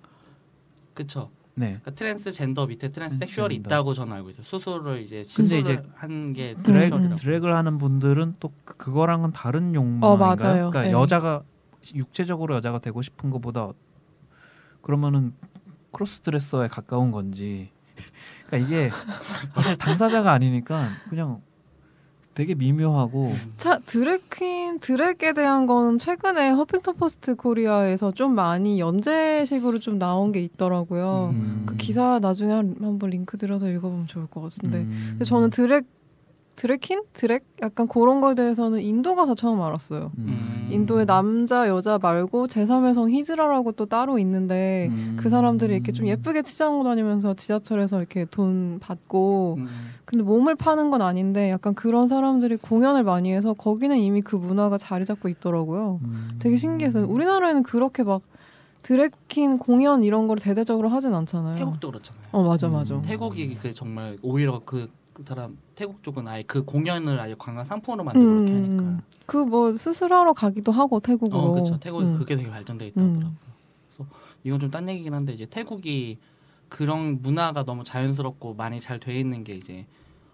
그렇죠. 네. 그러니까 트랜스젠더 밑에 트랜스섹슈얼이 트랜스젠더. 있다고 저는 알고 있어요. 수술을 이제 근데 시술을 이제 한게 음. 드래그, 트랜스섹슈얼이라고. 드래그를 하는 분들은 또 그- 그거랑은 다른 어, 욕망인가요? 맞아요. 그러니까 네. 여자가 육체적으로 여자가 되고 싶은 것보다 그러면은 크로스 드레서에 가까운 건지. 그러니까 이게 사실 당사자가 아니니까 그냥 되게 미묘하고 차 드래퀸 드랙에 대한 거는 최근에 허핑턴 포스트 코리아에서 좀 많이 연재식으로 좀 나온 게 있더라고요. 음. 그 기사 나중에 한, 한번 링크 들어서 읽어보면 좋을 것 같은데. 음. 근데 저는 드랙 드래퀸 드랙 약간 그런 거에 대해서는 인도 가서 처음 알았어요. 음. 인도에 남자 여자 말고 제삼의 성 히즈라라고 또 따로 있는데 음. 그 사람들이 이렇게 좀 예쁘게 치장하고 다니면서 지하철에서 이렇게 돈 받고 음. 근데 몸을 파는 건 아닌데 약간 그런 사람들이 공연을 많이 해서 거기는 이미 그 문화가 자리 잡고 있더라고요. 음. 되게 신기해서 우리나라에는 그렇게 막 드래퀸 공연 이런 걸 대대적으로 하진 않잖아요. 태국도 그렇잖아요. 어 맞아 맞아. 음. 태국이 그 정말 오히려 그, 그 사람 태국 쪽은 아예 그 공연을 아예 관광 상품으로 만들고 그렇게 하니까. 그 뭐 수술하러 가기도 하고 태국으로. 어, 그렇죠. 태국이 음. 그게 되게 발전돼 있다 음. 하더라고요. 그래서 이건 좀 딴 얘기긴 한데 이제 태국이 그런 문화가 너무 자연스럽고 많이 잘 돼 있는 게 이제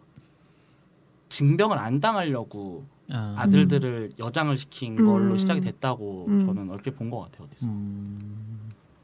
징병을 안 당하려고 아. 아들들을 여장을 시킨 음. 걸로 시작이 됐다고 음. 저는 얼핏 본 것 같아요. 어디서. 음.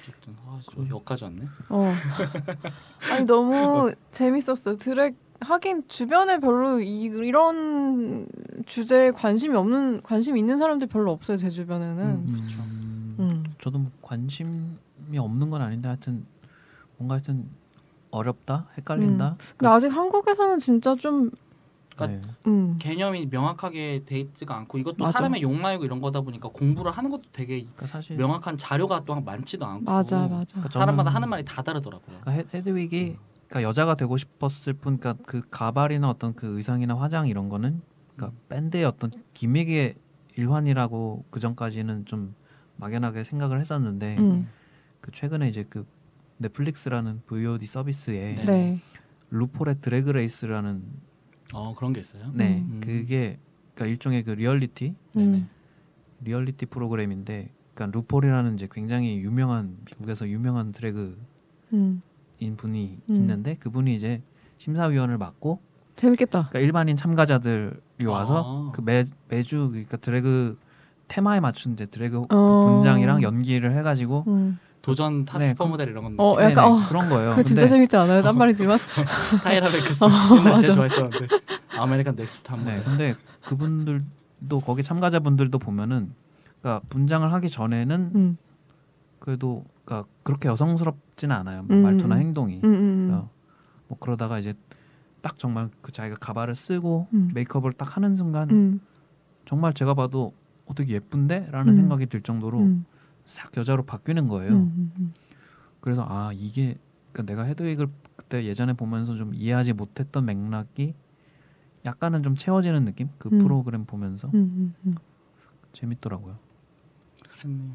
어쨌든 아, 저 여기까지 왔네. 어. 아니 너무 재밌었어요. 드랙 하긴 주변에 별로 이, 이런 주제에 관심이 없는 관심 있는 사람들 별로 없어요. 제 주변에는. 음. 그렇죠. 음. 저도 뭐 관심이 없는 건 아닌데 하여튼 뭔가 하여튼 어렵다, 헷갈린다. 음. 근데 아직 한국에서는 진짜 좀 네. 음. 개념이 명확하게 돼 있지가 않고 이것도 맞아. 사람의 욕망이고 이런 거다 보니까 공부를 하는 것도 되게 그러니까 사실 명확한 자료가 또한 많지도 않고 맞아 맞아. 그러니까 사람마다 저는- 하는 말이 다 다르더라고요. 그러니까 헤- 헤드윅이 그러니까 여자가 되고 싶었을 뿐, 그러니까 그 가발이나 어떤 그 의상이나 화장 이런 거는 그러니까 밴드의 어떤 기믹의 일환이라고 그 전까지는 좀 막연하게 생각을 했었는데 음. 그 최근에 이제 그 넷플릭스라는 브이오디 서비스에 네. 네. 루폴의 드래그 레이스라는 어 그런 게 있어요. 네 음. 그게 그러니까 일종의 그 리얼리티 네네. 음. 리얼리티 프로그램인데, 그러니까 루폴이라는 이제 굉장히 유명한 미국에서 유명한 드래그인 음. 분이 음. 있는데 그분이 이제 심사위원을 맡고 재밌겠다. 그러니까 일반인 참가자들이 와서 아. 그 매 매주 그러니까 드래그 테마에 맞춘 이제 드래그 어. 분장이랑 연기를 해가지고 음. 도전 탑 네, 슈퍼모델 이런 건데. 어, 약간 네네, 어, 그런 거예요. 그거 진짜 근데 재밌지 않아요? 딴 말이지만. 타이라 뱅크스 어, 옛날 진짜 맞아. 좋아했었는데 아메리칸 넥스트 탑 네, 모델. 근데 그분들도 거기 참가자분들도 보면은 그러니까 분장을 하기 전에는 음. 그래도 그러니까 그렇게 여성스럽지는 않아요. 뭐 음, 말투나 음. 행동이. 음, 음, 그러니까 뭐 그러다가 이제 딱 정말 그 자기가 가발을 쓰고 음. 메이크업을 딱 하는 순간 음. 정말 제가 봐도 어떻게 예쁜데라는 음. 생각이 들 정도로 음. 싹 여자로 바뀌는 거예요. 음. 음. 그래서 아 이게 그러니까 내가 헤드윅을 그때 예전에 보면서 좀 이해하지 못했던 맥락이 약간은 좀 채워지는 느낌? 그 음. 프로그램 보면서 음. 음. 음. 재밌더라고요. 그랬네요.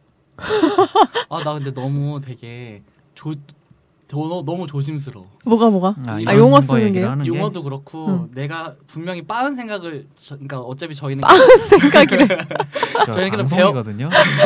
아 나 근데 너무 되게 조 저, 너무 조심스러워. 뭐가 뭐가? 아, 아, 이런 용어 거 쓰는 얘기를 게요? 하는 게 용어도 그렇고 응. 내가 분명히 빠른 생각을 저, 그러니까 어차피 저희는 생각이래. 저 저희 그냥 방송이거든요.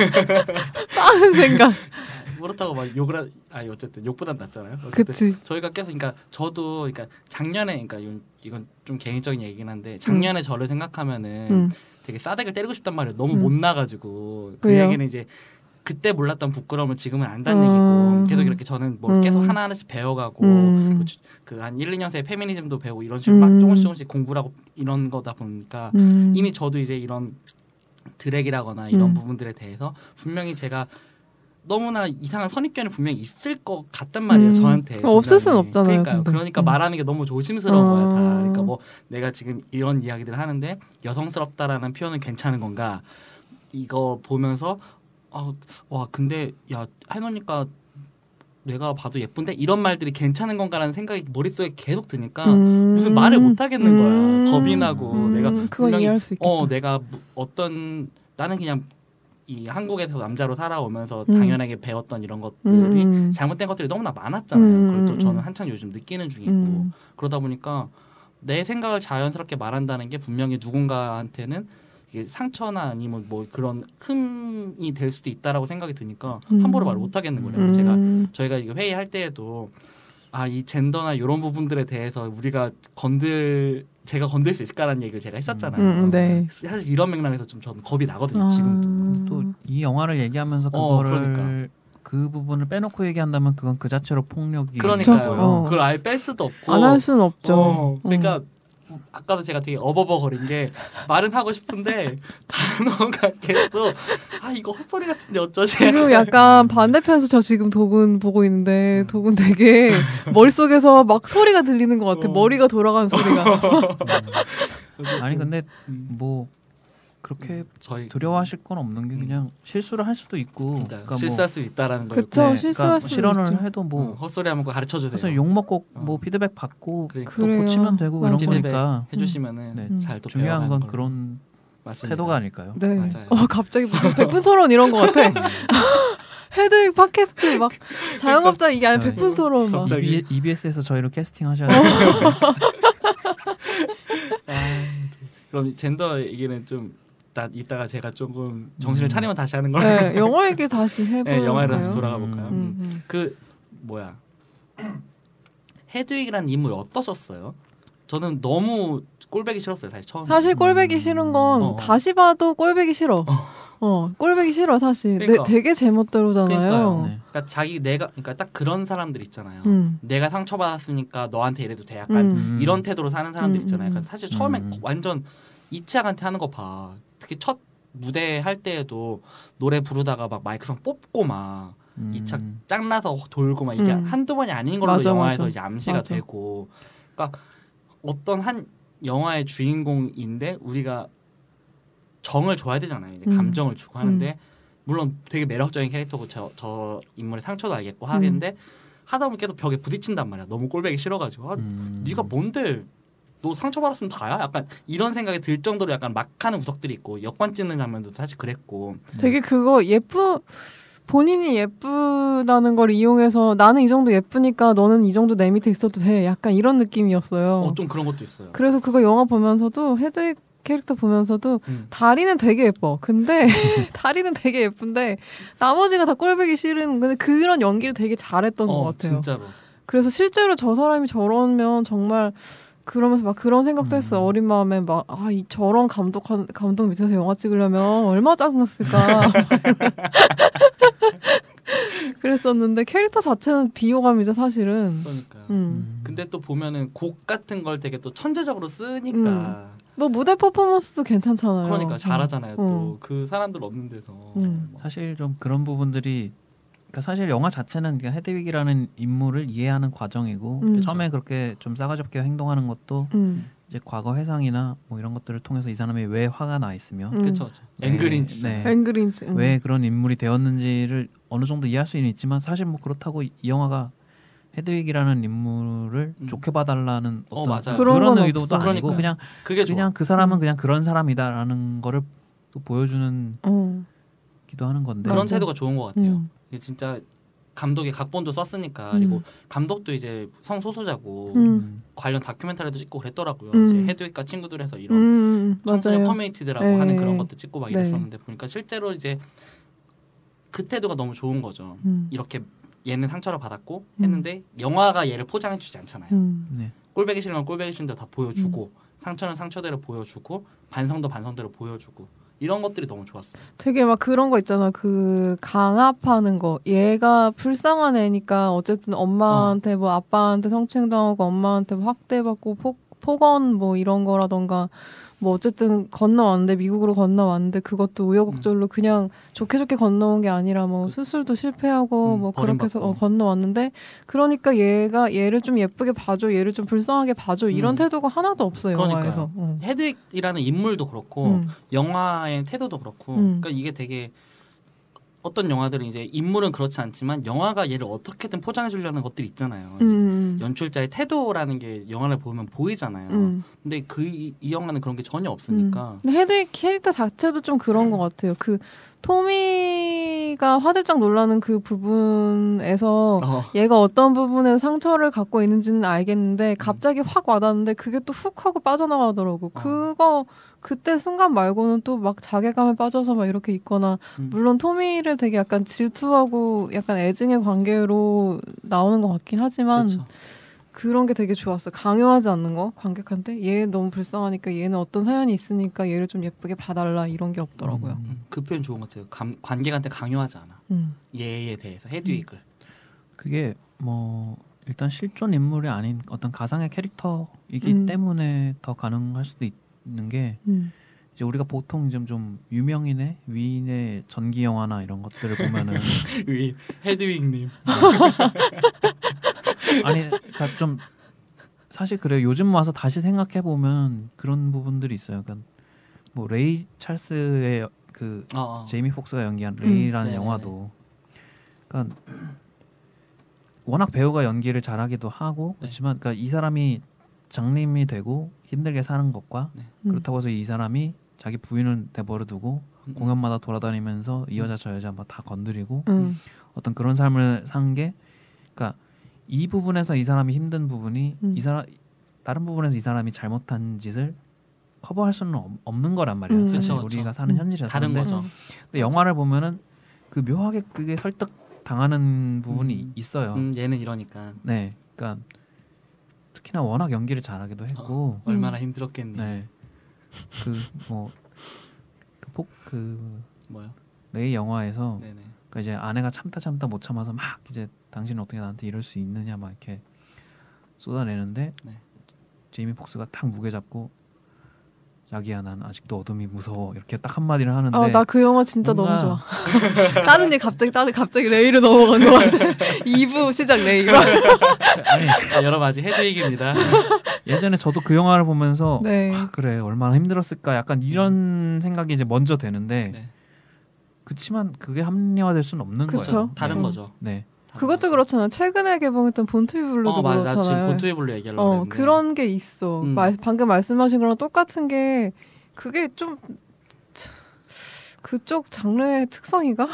빠른 생각. 그렇다고 막 욕을 하, 아니 어쨌든 욕보단 낫잖아요. 어쨌든 그치. 저희가 계속 그러니까 저도 그러니까 작년에 그러니까 이건, 이건 좀 개인적인 얘기긴 한데 작년에 저를 생각하면은 음. 되게 싸대기를 때리고 싶단 말이에요. 너무 음. 못 나가지고 그 왜요? 얘기는 이제 그때 몰랐던 부끄러움을 지금은 안다는 음. 얘기고 계속 이렇게 저는 뭘 음. 계속 하나 하나씩 배워가고 음. 그 한 일, 이 년 새에 페미니즘도 배우고 이런 식으로 음. 막 조금씩 조금씩 공부를 하고 이런 거다 보니까 음. 이미 저도 이제 이런 드랙이라거나 이런 음. 부분들에 대해서 분명히 제가 너무나 이상한 선입견이 분명히 있을 것 같단 말이에요. 음. 저한테 어, 없을 순 분명히. 없잖아요, 그러니까요. 근데. 그러니까 음. 말하는 게 너무 조심스러운 아. 거야 다. 그러니까 뭐 내가 지금 이런 이야기들을 하는데 여성스럽다라는 표현은 괜찮은 건가? 이거 보면서 아, 와 근데 야 해놓으니까 내가 봐도 예쁜데 이런 말들이 괜찮은 건가라는 생각이 머릿속에 계속 드니까 음. 무슨 말을 못 하겠는 음. 거야. 겁이 나고 음. 내가 그건 분명히 이해할 수 있겠다. 어 내가 무- 어떤 나는 그냥 이 한국에서 남자로 살아오면서 음. 당연하게 배웠던 이런 것들이 음. 잘못된 것들이 너무나 많았잖아요. 음. 그걸 또 저는 음. 한창 요즘 느끼는 중이고 음. 그러다 보니까 내 생각을 자연스럽게 말한다는 게 분명히 누군가한테는 이게 상처나 아니면 뭐 그런 흠이 될 수도 있다라고 생각이 드니까 음. 함부로 말을 못 하겠는 거예요. 음. 제가 저희가 이거 회의할 때에도 아 이 젠더나 이런 부분들에 대해서 우리가 건들 제가 건들 수 있을까라는 얘기를 제가 했었잖아요. 음. 네. 사실 이런 맥락에서 좀 저는 겁이 나거든요. 아. 지금도. 또 이 영화를 얘기하면서 어, 그거를 그러니까. 그 부분을 빼놓고 얘기한다면 그건 그 자체로 폭력이 그러니까요. 그쵸? 어. 그걸 아예 뺄 수도 없고. 안 할 수는 없죠. 어, 그러니까 음. 아까도 제가 되게 어버버거린 게 말은 하고 싶은데 단어가 계속 아 이거 헛소리 같은데 어쩌지? 지금 약간 반대편에서 저 지금 도군 보고 있는데 도군 되게 머릿속에서 막 소리가 들리는 것 같아. 어. 머리가 돌아가는 소리가. 아니 근데 음, 뭐 그렇게 저희 두려워하실 건 없는 게 그냥 실수를 할 수도 있고 그러니까 그러니까 실수할 수 있다라는 거예요. 그쵸. 네, 실수할 그러니까 수도 실언을 있죠. 해도 어, 뭐 헛소리 하면 가르쳐 주세요. 그래서 욕 먹고 어. 뭐 피드백 받고 그러니까 또 그래요. 고치면 되고 이런 맞아. 거니까 해주시면은 네. 음. 잘 또 중요한 배워가는 건 걸로. 그런 맞습니다. 태도가 아닐까요? 네. 맞아요. 어, 갑자기 무슨 백분 토론 이런 것 같아. 헤드윅 팟캐스트 막 자영업자 이게 아니라 네. 백분 토론 막. 갑자기. 이비에스에서 저희를 캐스팅 하셔야 어. 돼요. 아, 그럼 젠더 얘기는 좀 나, 이따가 제가 조금 정신을 음. 차리면 다시 하는 걸로. 네, 영어 얘기 다시 해볼까요? 네, 영화로 다시 돌아가 볼까요? 음, 음. 그 뭐야 헤드윅이라는 인물 어떠셨어요? 저는 너무 꼴배기 싫었어요. 사실 처음. 사실 꼴배기 싫은 건 어, 어. 다시 봐도 꼴배기 싫어. 어 꼴보기 싫어 사실. 그러니까. 내, 되게 제멋대로잖아요. 그러니까요. 네. 그러니까 자기 내가 그러니까 딱 그런 사람들 있잖아요. 음. 내가 상처받았으니까 너한테 이래도 돼. 약간 음. 이런 태도로 사는 사람들 음, 있잖아요. 음, 그러니까 사실 처음에 음. 완전 이치학한테 하는 거 봐. 특히 첫 무대 할 때에도 노래 부르다가 막 마이크성 뽑고 막 음. 이차 짱나서 돌고 막 이게 음. 한두 번이 아닌 걸로 맞아, 영화에서 맞아. 이제 암시가 맞아. 되고. 그러니까 어떤 한 영화의 주인공인데 우리가 정을 줘야 되잖아요. 이제 음. 감정을 주고 하는데 물론 되게 매력적인 캐릭터고 저, 저 인물의 상처도 알겠고 하겠는데 하다 보면 계속 벽에 부딪힌단 말이야. 너무 꼴보기 싫어가지고 아, 음. 네가 뭔데 너 상처받았으면 다야? 약간 이런 생각이 들 정도로 약간 막하는 구석들이 있고 역관 찍는 장면도 사실 그랬고 되게 그거 예쁘 본인이 예쁘다는 걸 이용해서 나는 이 정도 예쁘니까 너는 이 정도 내 밑에 있어도 돼. 약간 이런 느낌이었어요. 어, 좀 그런 것도 있어요. 그래서 그거 영화 보면서도 헤드윅 캐릭터 보면서도 음. 다리는 되게 예뻐. 근데 다리는 되게 예쁜데 나머지가 다 꼴보기 싫은. 근데 그런 연기를 되게 잘했던 어, 것 같아요. 진짜로. 그래서 실제로 저 사람이 저러면 정말 그러면서 막 그런 생각도 음. 했어요. 어린 마음에 막 아, 이 저런 감독한 감독 밑에서 영화 찍으려면 얼마나 짜증났을까. 그랬었는데 캐릭터 자체는 비호감이죠 사실은. 그러니까요. 음. 음. 근데 또 보면은 곡 같은 걸 되게 또 천재적으로 쓰니까 뭐 무대 퍼포먼스도 괜찮잖아요. 그러니까 잘하잖아요. 음. 또 그 사람들 없는 데서 음. 사실 좀 그런 부분들이 그러니까 사실 영화 자체는 그냥 헤드윅이라는 인물을 이해하는 과정이고 음. 처음에 그렇게 좀 싸가지 없게 행동하는 것도 음. 이제 과거 회상이나 뭐 이런 것들을 통해서 이 사람이 왜 화가 나 있으며 음. 그렇죠. 네, 앵그린치. 네. 앵그린즈. 음. 왜 그런 인물이 되었는지를 어느 정도 이해할 수는 있지만 사실 뭐 그렇다고 이 영화가 헤드윅이라는 인물을 음. 좋게 봐달라는 어, 어떤 맞아요. 그런 그런 건 의도도 없어. 아니고 그러니까요. 그냥 그게 좋아. 그냥 그 사람은 음. 그냥 그런 사람이다라는 거를 또 보여주는 음. 기도 하는 건데 그런 맞아. 태도가 좋은 것 같아요. 음. 이게 진짜 감독이 각본도 썼으니까 음. 그리고 감독도 이제 성소수자고 음. 음. 관련 다큐멘터리도 찍고 그랬더라고요. 음. 이제 헤드윅과 친구들에서 이런 음. 청소년 맞아요. 커뮤니티들하고 네. 하는 그런 것도 찍고 막 네. 이랬었는데 보니까 실제로 이제 그 태도가 너무 좋은 거죠. 음. 이렇게 얘는 상처를 받았고 음. 했는데 영화가 얘를 포장해 주지 않잖아요. 음. 네. 꼴보기 싫은 건 꼴보기 싫은 대로 다 보여주고 상처는 상처대로 보여주고 반성도 반성대로 보여주고 이런 것들이 너무 좋았어요. 되게 막 그런 거 있잖아. 그 강압하는 거. 얘가 불쌍한 애니까 어쨌든 엄마한테 뭐 아빠한테 성추행당하고 엄마한테 뭐 학대받고 폭, 폭언 뭐 이런 거라던가 뭐 어쨌든 건너왔는데 미국으로 건너왔는데 그것도 우여곡절로 그냥 좋게 좋게 건너온 게 아니라 뭐 그치. 수술도 실패하고 음, 뭐 그렇게 해서 버림받고. 어, 건너왔는데 그러니까 얘가 얘를 좀 예쁘게 봐줘 얘를 좀 불쌍하게 봐줘 이런 음. 태도가 하나도 없어 그러니까요. 영화에서. 응. 헤드윅이라는 인물도 그렇고 음. 영화의 태도도 그렇고 음. 그러니까 이게 되게 어떤 영화들은 이제 인물은 그렇지 않지만 영화가 얘를 어떻게든 포장해 주려는 것들이 있잖아요. 음. 연출자의 태도라는 게 영화를 보면 보이잖아요. 음. 근데 그 이 영화는 그런 게 전혀 없으니까 음. 근데 헤드윅 캐릭터 자체도 좀 그런 것 같아요. 그 토미가 화들짝 놀라는 그 부분에서 어, 얘가 어떤 부분에 상처를 갖고 있는지는 알겠는데 갑자기 확 와닿는데 그게 또 훅 하고 빠져나가더라고. 어. 그거 그때 순간 말고는 또 막 자괴감에 빠져서 막 이렇게 있거나 음. 물론 토미를 되게 약간 질투하고 약간 애증의 관계로 나오는 것 같긴 하지만 그렇죠. 그런 게 되게 좋았어. 강요하지 않는 거 관객한테. 얘 너무 불쌍하니까 얘는 어떤 사연이 있으니까 얘를 좀 예쁘게 봐달라 이런 게 없더라고요. 음. 음, 그 표현 좋은 것 같아요. 감, 관객한테 강요하지 않아. 음. 얘에 대해서 헤드윅을. 그게 뭐 일단 실존 인물이 아닌 어떤 가상의 캐릭터이기 음. 때문에 더 가능할 수도 있는 게 음. 이제 우리가 보통 좀, 좀 유명인의 위인의 전기 영화나 이런 것들을 보면은 위 헤드윅님. 아니 그러니까 좀 사실 그래요. 요즘 와서 다시 생각해 보면 그런 부분들이 있어요. 그러니까 뭐 레이 찰스의 그 어, 어. 제이미 폭스가 연기한 레이라는 네네네. 영화도 그러니까 워낙 배우가 연기를 잘하기도 하고 네. 그렇지만 그러니까 이 사람이 장님이 되고 힘들게 사는 것과 네. 그렇다고 해서 이 사람이 자기 부인을 내버려 두고 음, 공연마다 돌아다니면서 이 여자 저 여자 막 다 건드리고 음. 어떤 그런 삶을 산 게 그러니까 이 부분에서 이 사람이 힘든 부분이 음. 이 사람 다른 부분에서 이 사람이 잘못한 짓을 커버할 수는 없- 없는 거란 말이야. 음. 사실 그쵸, 그쵸. 우리가 사는 음. 현실에서 다른 근데, 거죠. 음. 근데 영화를 보면은 그 묘하게 그게 설득 당하는 부분이 음. 있어요. 음, 얘는 이러니까 네, 그러니까 특히나 워낙 연기를 잘하기도 했고, 얼마나 힘들었겠니. 네, 그 뭐 그 폭 그 뭐요? 레이 영화에서 네네. 그러니까 이제 아내가 참다 참다 못 참아서 막 이제 당신은 어떻게 나한테 이럴 수 있느냐 막 이렇게 쏟아내는데 네. 제이미 폭스가 딱 무게 잡고 자기야 난 아직도 어둠이 무서워 이렇게 딱 한마디를 하는데 아, 나 그 영화 진짜 뭔가- 너무 좋아. 다른 일 갑자기 다른 갑자기 레이로 넘어간 것 같아. 이 부 시작 레이. 아니 아, 여러 가지 헤드윅입니다. 예전에 저도 그 영화를 보면서 네. 아, 그래 얼마나 힘들었을까 약간 이런 생각이 이제 먼저 되는데 네. 그치만 그게 합리화될 수는 없는 그쵸. 거예요. 다른 음. 거죠. 네. 다른 그것도 거죠. 그렇잖아요. 최근에 개봉했던 본투비 블루도 어, 맞아. 나 지금 그렇잖아요. 본투비 블루 얘기하려고 어, 했는데. 그런 게 있어. 음. 말, 방금 말씀하신 거랑 똑같은 게 그게 좀 그쪽 장르의 특성이가?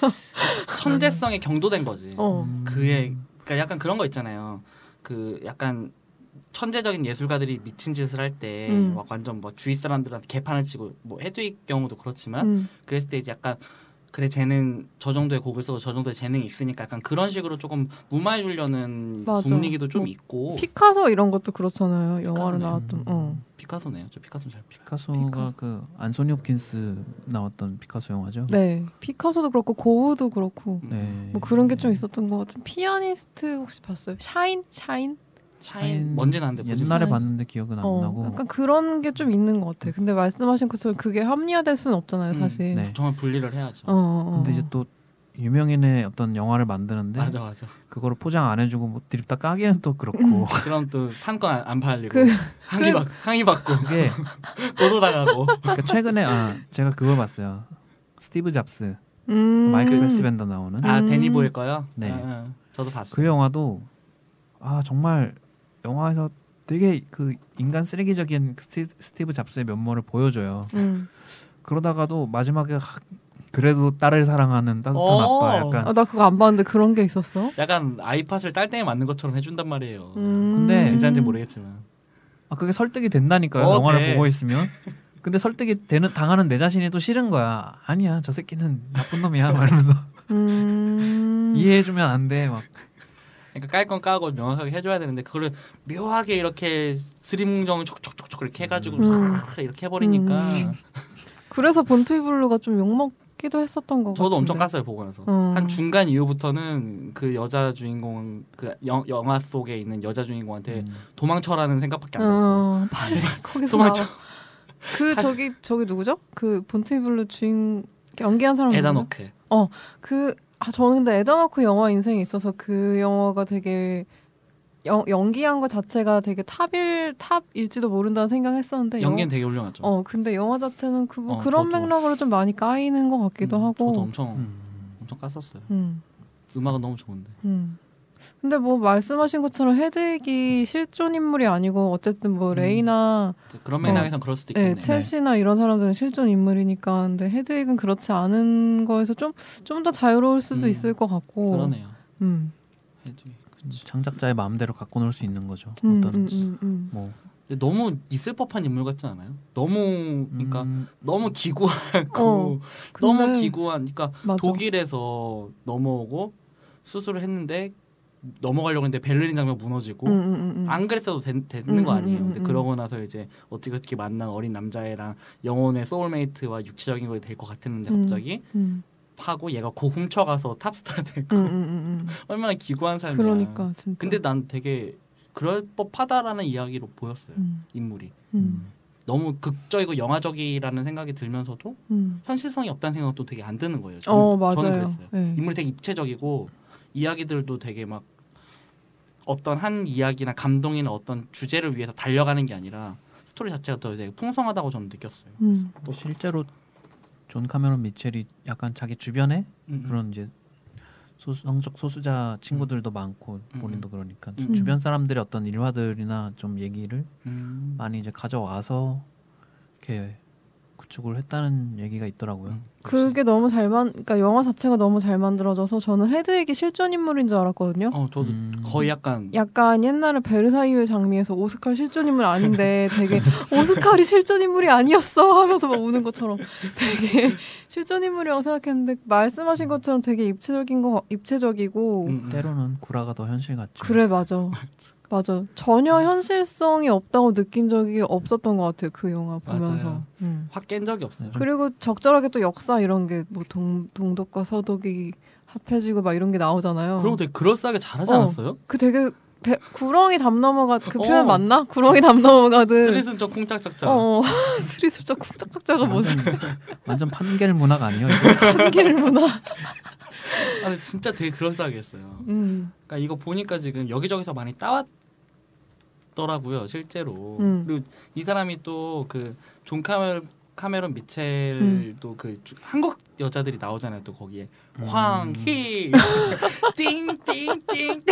천재성에 경도된 거지. 어. 음. 그의 그러니까 약간 그런 거 있잖아요. 그 약간 천재적인 예술가들이 미친 짓을 할 때 음. 완전 뭐 주위 사람들한테 개판을 치고 뭐 헤드윅 경우도 그렇지만 음. 그랬을 때 이제 약간 그래 쟤는 저 정도의 곡을 써도 저 정도의 재능이 있으니까 약간 그런 식으로 조금 무마해 주려는 맞아. 분위기도 좀 뭐 있고 피카소 이런 것도 그렇잖아요. 영화로 피카소네. 나왔던. 어. 피카소네요. 저 피카소 잘 피카. 피카소가 피카소. 그 안소니 홉킨스 나왔던 피카소 영화죠. 네. 피카소도 그렇고 고우도 그렇고 음. 네. 뭐 그런 게 좀 있었던 것 같은. 피아니스트 혹시 봤어요? 샤인? 샤인? 샤인 먼지 나는데 보지 옛날에 샤인. 봤는데 기억은 안 어, 나고 약간 그런 게 좀 있는 것 같아. 근데 말씀하신 것처럼 그게 합리화될 수는 없잖아요, 음, 사실. 네. 정말 분리를 해야죠. 어, 어, 어. 근데 이제 또 유명인의 어떤 영화를 만드는데 맞아 맞아. 그거를 포장 안 해주고 뭐 드립다 까기는 또 그렇고 음. 그럼 또 판권 안, 안 팔리고 그- 항의 그- 받 항의 받고 그게 도도 당하고. 그러니까 최근에 아 제가 그걸 봤어요. 스티브 잡스 음. 마이클 패스벤더 나오는 아 음. 데니 보일 거요? 네. 아, 아, 저도 봤어요. 그 영화도 아 정말 영화에서 되게 그 인간 쓰레기적인 스티, 스티브 잡스의 면모를 보여줘요. 음. 그러다가도 마지막에 하, 그래도 딸을 사랑하는 따뜻한 어. 아빠 아, 약간 나 그거 안 봤는데 그런 게 있었어? 약간 아이팟을 딸땡에 맞는 것처럼 해준단 말이에요. 음. 근데 진짜인지 모르겠지만. 아 그게 설득이 된다니까요. 어, 영화를 돼. 보고 있으면. 근데 설득이 되는 당하는 내 자신이 또 싫은 거야. 아니야 저 새끼는 나쁜 놈이야. 막 이러면서 음. 이해해주면 안 돼. 막 그러니까 깔 건 까고 명확하게 해줘야 되는데 그거를 묘하게 이렇게 스리뭉정 촉촉촉촉 이렇게 해가지고 음. 이렇게 해버리니까 음. 그래서 본투이블루가 좀 욕먹기도 했었던 것 저도 같은데. 엄청 깠어요 보고 나서. 어. 한 중간 이후부터는 그 여자 주인공 그 영, 영화 속에 있는 여자 주인공한테 음. 도망쳐라는 생각밖에 안 들었어요. 어, 빨리 거기서 도망쳐. 나와. 그 저기 저기 누구죠? 그 본투이블루 주인 연기한 사람 에다 누구죠? 노크. 그 아, 저는 근데 에다노크 영화 인생에 있어서 그 영화가 되게 영, 연기한 것 자체가 되게 탑일 탑일지도 모른다는 생각했었는데 연기는 되게 훌륭하죠. 영, 어 근데 영화 자체는 그 뭐 어, 그런 저도. 맥락으로 좀 많이 까이는 것 같기도 음, 하고. 저도 엄청 음. 엄청 깠었어요. 음, 음악은 너무 좋은데. 음. 근데 뭐 말씀하신 것처럼 헤드윅이 실존 인물이 아니고 어쨌든 뭐 음. 레이나 그런 맥락에선 그럴 수도 네, 있겠네. 챗이나 이런 사람들은 실존 인물이니까 근데 헤드윅은 그렇지 않은 거에서 좀 좀 더 자유로울 수도 음. 있을 것 같고. 그러네요. 음. 헤드윅. 장작자의 마음대로 갖고 놀 수 있는 거죠. 음, 어떤 음, 음, 음. 뭐 근데 너무 있을 법한 인물 같지 않아요? 너무 그러니까 음, 너무 기구하고 어, 너무 근데- 기구한. 그러니까 맞아. 독일에서 넘어오고 수술을 했는데 넘어가려고 했는데 베를린 장벽 무너지고 음, 음, 음, 음. 안 그랬어도 된, 되는 음, 거 음, 아니에요. 음, 근데 음. 그러고 나서 이제 어떻게 어떻게 만난 어린 남자애랑 영혼의 소울메이트와 육체적인 거에 될 것 같았는데 음. 갑자기 음, 하고 얘가 고 훔쳐가서 탑스타 되고 음, 음, 음, 얼마나 기구한 음. 삶이야. 그러니까 진짜. 근데 난 되게 그럴 법하다라는 이야기로 보였어요. 음, 인물이. 음, 너무 극적이고 영화적이라는 생각이 들면서도 음. 현실성이 없다는 생각도 되게 안 드는 거예요. 저는, 어 맞아요. 저는 그랬어요. 네. 인물이 되게 입체적이고 이야기들도 되게 막 어떤 한 이야기나 감동이나 어떤 주제를 위해서 달려가는 게 아니라 스토리 자체가 더 되게 풍성하다고 저는 느꼈어요. 음, 또 실제로 존 카메론 미첼이 약간 자기 주변에 음, 음. 그런 이제 소수, 성적 소수자 친구들도 많고 음, 본인도 그러니까 음. 주변 사람들의 어떤 일화들이나 좀 얘기를 음. 많이 이제 가져와서 이렇게 구축을 했다는 얘기가 있더라고요. 음, 그게 너무 잘 만, 그러니까 영화 자체가 너무 잘 만들어져서 저는 헤드윅이 실존 인물인 줄 알았거든요. 어 저도 음. 거의 약간 약간 옛날에 베르사유의 장미에서 오스칼 실존 인물 아닌데 되게 오스칼이 실존 인물이 아니었어 하면서 막 우는 것처럼 되게 실존 인물이라고 생각했는데 말씀하신 것처럼 되게 입체적인 거 입체적이고 음, 음. 때로는 구라가 더 현실 같죠. 그래 맞아 맞아 전혀 현실성이 없다고 느낀 적이 없었던 것 같아요 그 영화 보면서. 맞아요. 음. 확 깬 적이 없어요. 그리고 적절하게 또 역사 역사 이런 게 뭐 동독과 서독이 합해지고 막 이런 게 나오잖아요. 그런 거 되게 그럴싸하게 잘하지 어. 않았어요? 그 되게 배, 구렁이 담 넘어가 그 표현 어. 맞나? 구렁이 담 넘어가듯. 스리슬쩍 쿵짝짝짝. 어, 스리슬쩍 쿵짝짝짝은 뭐지? 완전, 완전 판겔 문화가 아니에요? 이거? 판겔 문화. 아, 근데 진짜 되게 그럴싸하게 했어요. 음. 그러니까 이거 보니까 지금 여기저기서 많이 따왔더라고요, 실제로. 음. 그리고 이 사람이 또 그 존 카메 카메론 미첼도 음. 그 주- 한국 여자들이 나오잖아요, 또 거기에 음. 황희 띵띵띵띵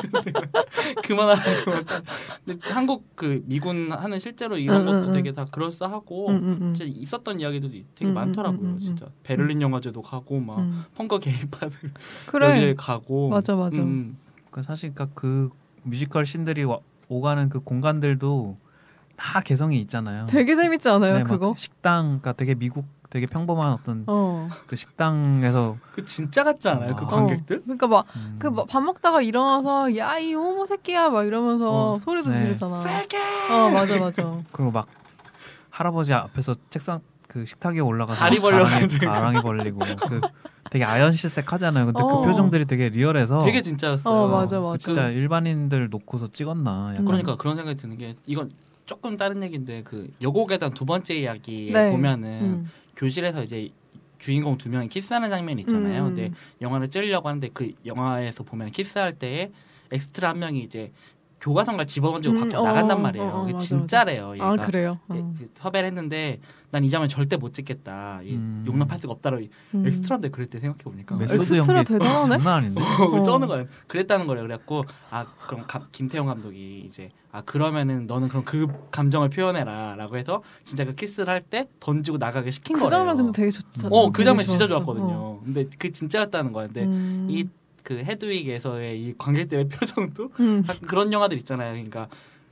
그만하라 그만. 근데 한국 그 미군 하는 실제로 이런 응, 것도 응, 되게 다 그럴싸하고 음, 음, 음. 진짜 있었던 이야기들도 되게 음, 많더라고요, 음, 음, 음, 진짜. 베를린 영화제도 가고 막 음. 펑커 게이파들 그래. 여기에 가고. 맞아, 맞아. 음. 그 사실 그러니까 그 뮤지컬 씬들이 와, 오가는 그 공간들도 다 개성이 있잖아요. 되게 재밌지 않아요, 네, 막 그거? 식당, 그러니까 되게 미국 되게 평범한 어떤 어. 그 식당에서 그 진짜 같지 않아요, 그 아. 관객들? 어. 그러니까 막 음, 그 밥 먹다가 일어나서 야 이 호모 새끼야 막 이러면서 어. 소리도 네. 지르잖아. 어 맞아 맞아. 그리고 막 할아버지 앞에서 책상 그 식탁 위에 올라가서 다리 가랑이, 벌려가지고. 가랑이 벌리고 그 되게 아연실색하잖아요. 근데 어. 그 표정들이 되게 리얼해서 되게 진짜였어요. 어 맞아 맞아. 그 진짜 일반인들 놓고서 찍었나 약간 음. 그러니까 그런 생각이 드는 게 이건 조금 다른 얘기인데 그 여고괴담 두 번째 이야기에 네. 보면은 음. 교실에서 이제 주인공 두 명이 키스하는 장면이 있잖아요. 음. 근데 영화를 찍으려고 하는데 그 영화에서 보면 키스할 때에 엑스트라 한 명이 이제 교과서를 집어던지고 음, 밖으로 어, 나간단 말이에요. 어, 어, 그게 맞아, 진짜래요. 얘가. 아 그래요. 예, 어. 그 섭외를 했는데 난 이 장면 절대 못 찍겠다. 이 음. 용납할 수가 없다라고 음. 엑스트라인데 그랬대 생각해 보니까. 메소드 엑스트라 연기 대단하네? 장난 아닌데. 어. 쩌는 거예요. 그랬다는 거예요. 그래갖고 아 그럼 가, 김태형 감독이 이제 아 그러면은 너는 그럼 그 감정을 표현해라라고 해서 진짜 그 키스를 할 때 던지고 나가게 시킨 그 거예요. 장면 근데 되게 좋죠. 어 그 장면 진짜 좋았어. 좋았거든요. 어. 근데 그 진짜였다는 거예요. 근데 음. 이 그 헤드윅에서의 이 관객들의 표정도 음. 약간 그런 영화들 있잖아요. 그러니까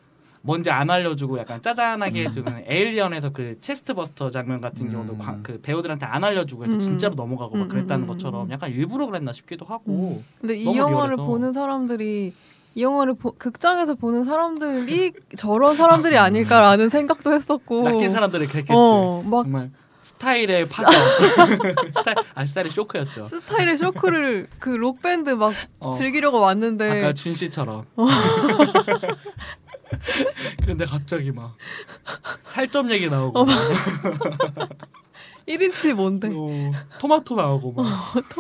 뭔지 안 알려주고 약간 짜잔하게 해주는 에일리언에서 그 체스트버스터 장면 같은 음. 경우도 관- 그 배우들한테 안 알려주고 해서 음. 진짜로 넘어가고 막 음, 그랬다는 음, 것처럼 음. 약간 일부러 그랬나 싶기도 하고. 근데 이 너무 영화를 리얼해서. 보는 사람들이 이 영화를 보, 극장에서 보는 사람들이 저런 사람들이 아닐까라는 생각도 했었고. 낚인 사람들이 그랬겠지. 어, 막 정말 스타일의 파격. 스타일, 아 스타일의 쇼크였죠. 스타일의 쇼크를 그 록 밴드 막 어. 즐기려고 왔는데 아까 준 씨처럼. 그런데 갑자기 막 살점 얘기 나오고 어, 일 인치 뭔데? 어, 토마토 나오고 막.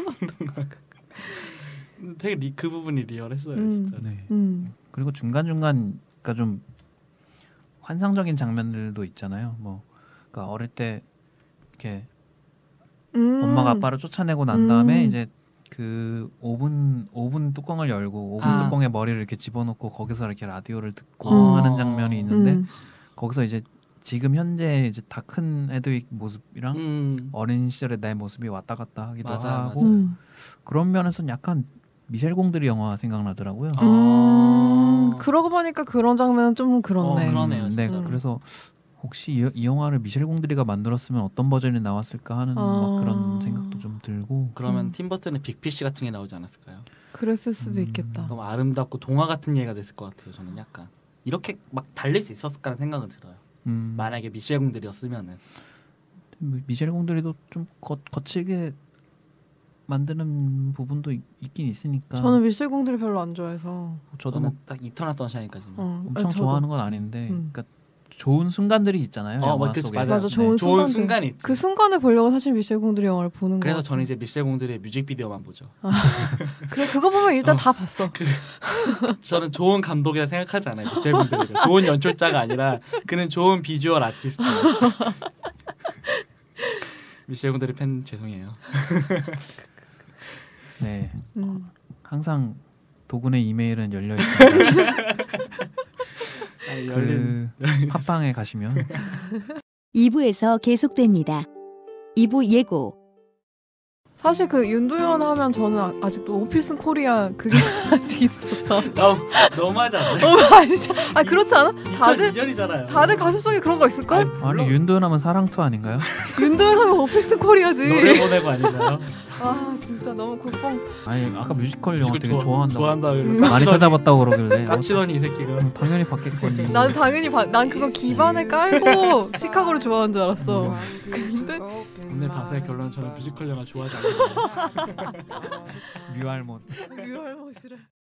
되게 리, 그 부분이 리얼했어요, 음. 진짜. 네. 음. 그리고 중간 중간 그러니까 좀 환상적인 장면들도 있잖아요. 뭐 그러니까 어릴 때 이렇게 음. 엄마가 아빠를 쫓아내고 난 다음에 음. 이제 그 오븐 오븐 뚜껑을 열고 오븐 아. 뚜껑에 머리를 이렇게 집어넣고 거기서 이렇게 라디오를 듣고 어. 하는 장면이 있는데 음. 거기서 이제 지금 현재 이제 다 큰 헤드윅 모습이랑 음. 어린 시절의 내 모습이 왔다 갔다 하기도 맞아, 하고 맞아. 음. 그런 면에서는 약간 미셸 공드리 영화 생각나더라고요. 아. 음. 그러고 보니까 그런 장면은 좀 그렇네. 어, 그러네요, 네, 진짜로. 그래서 혹시 이, 이 영화를 미셸 공드리가 만들었으면 어떤 버전이 나왔을까 하는 아. 막 그런 생각도 좀 들고. 그러면 음. 팀버튼의 빅피쉬 같은 게 나오지 않았을까요? 그랬을 수도 음. 있겠다. 너무 아름답고 동화 같은 얘기가 됐을 것 같아요. 저는 약간 이렇게 막 달릴 수 있었을까라는 생각은 들어요. 음, 만약에 미셸 공들이었으면은. 뭐 미셸 공드리도 좀 거, 거칠게 만드는 부분도 있, 있긴 있으니까. 저는 미셸 공들이 별로 안 좋아해서. 저도 뭐 저는 딱 이터널 선샤인까지만. 어, 엄청 아니, 저도. 좋아하는 건 아닌데, 음. 그러니까 좋은 순간들이 있잖아요. 어, 영화 뭐, 그치, 속에. 맞아요. 맞아, 좋은 네. 좋은 순간들. 순간이 있지. 그 순간을 보려고 사실 미셸 공들이 영화를 보는 그래서 거예요. 저는 이제 미셸 공들의 뮤직비디오만 보죠. 그래 그거 보면 일단 어. 다 봤어. 저는 좋은 감독이라 생각하지 않아요. 미셸 공들이가 좋은 연출자가 아니라 그는 좋은 비주얼 아티스트. 미셸 공들이 팬 죄송해요. 네, 음. 항상 도군의 이메일은 열려 있습니다. 아, 열린 그 팟빵에 가시면 이 부에서 계속됩니다. 이 부 예고. 사실 그 윤도현 하면 저는 아- 아직도 오필슨 코리아 그게 아직 있어서. 너무 너무하지 않나요? 어, 아 진짜. 아 그렇지 않아? 다들 이천이 년이잖아요. 다들 가슴 속에 그런 거 있을 걸? 아니 윤도현 하면 사랑투 아닌가요? 윤도현 하면 오필슨 코리아지. 노래 보내고 아닌가요? 아 진짜 너무 국뽕. 아니 아까 뮤지컬 영화 되게 좋아- 좋아한다고 좋아한다. 음. 많이 찾아봤다고 그러길래 어, 까치더니 이 새끼가. 음, 당연히 봤겠거니. 난 당연히 봐, 난 그거 기반에 깔고 시카고를 좋아하는 줄 알았어. 근데 오늘 방송의 결론은 저는 뮤지컬 영화 좋아하지 않는다. 뮤알못. 유할못이래.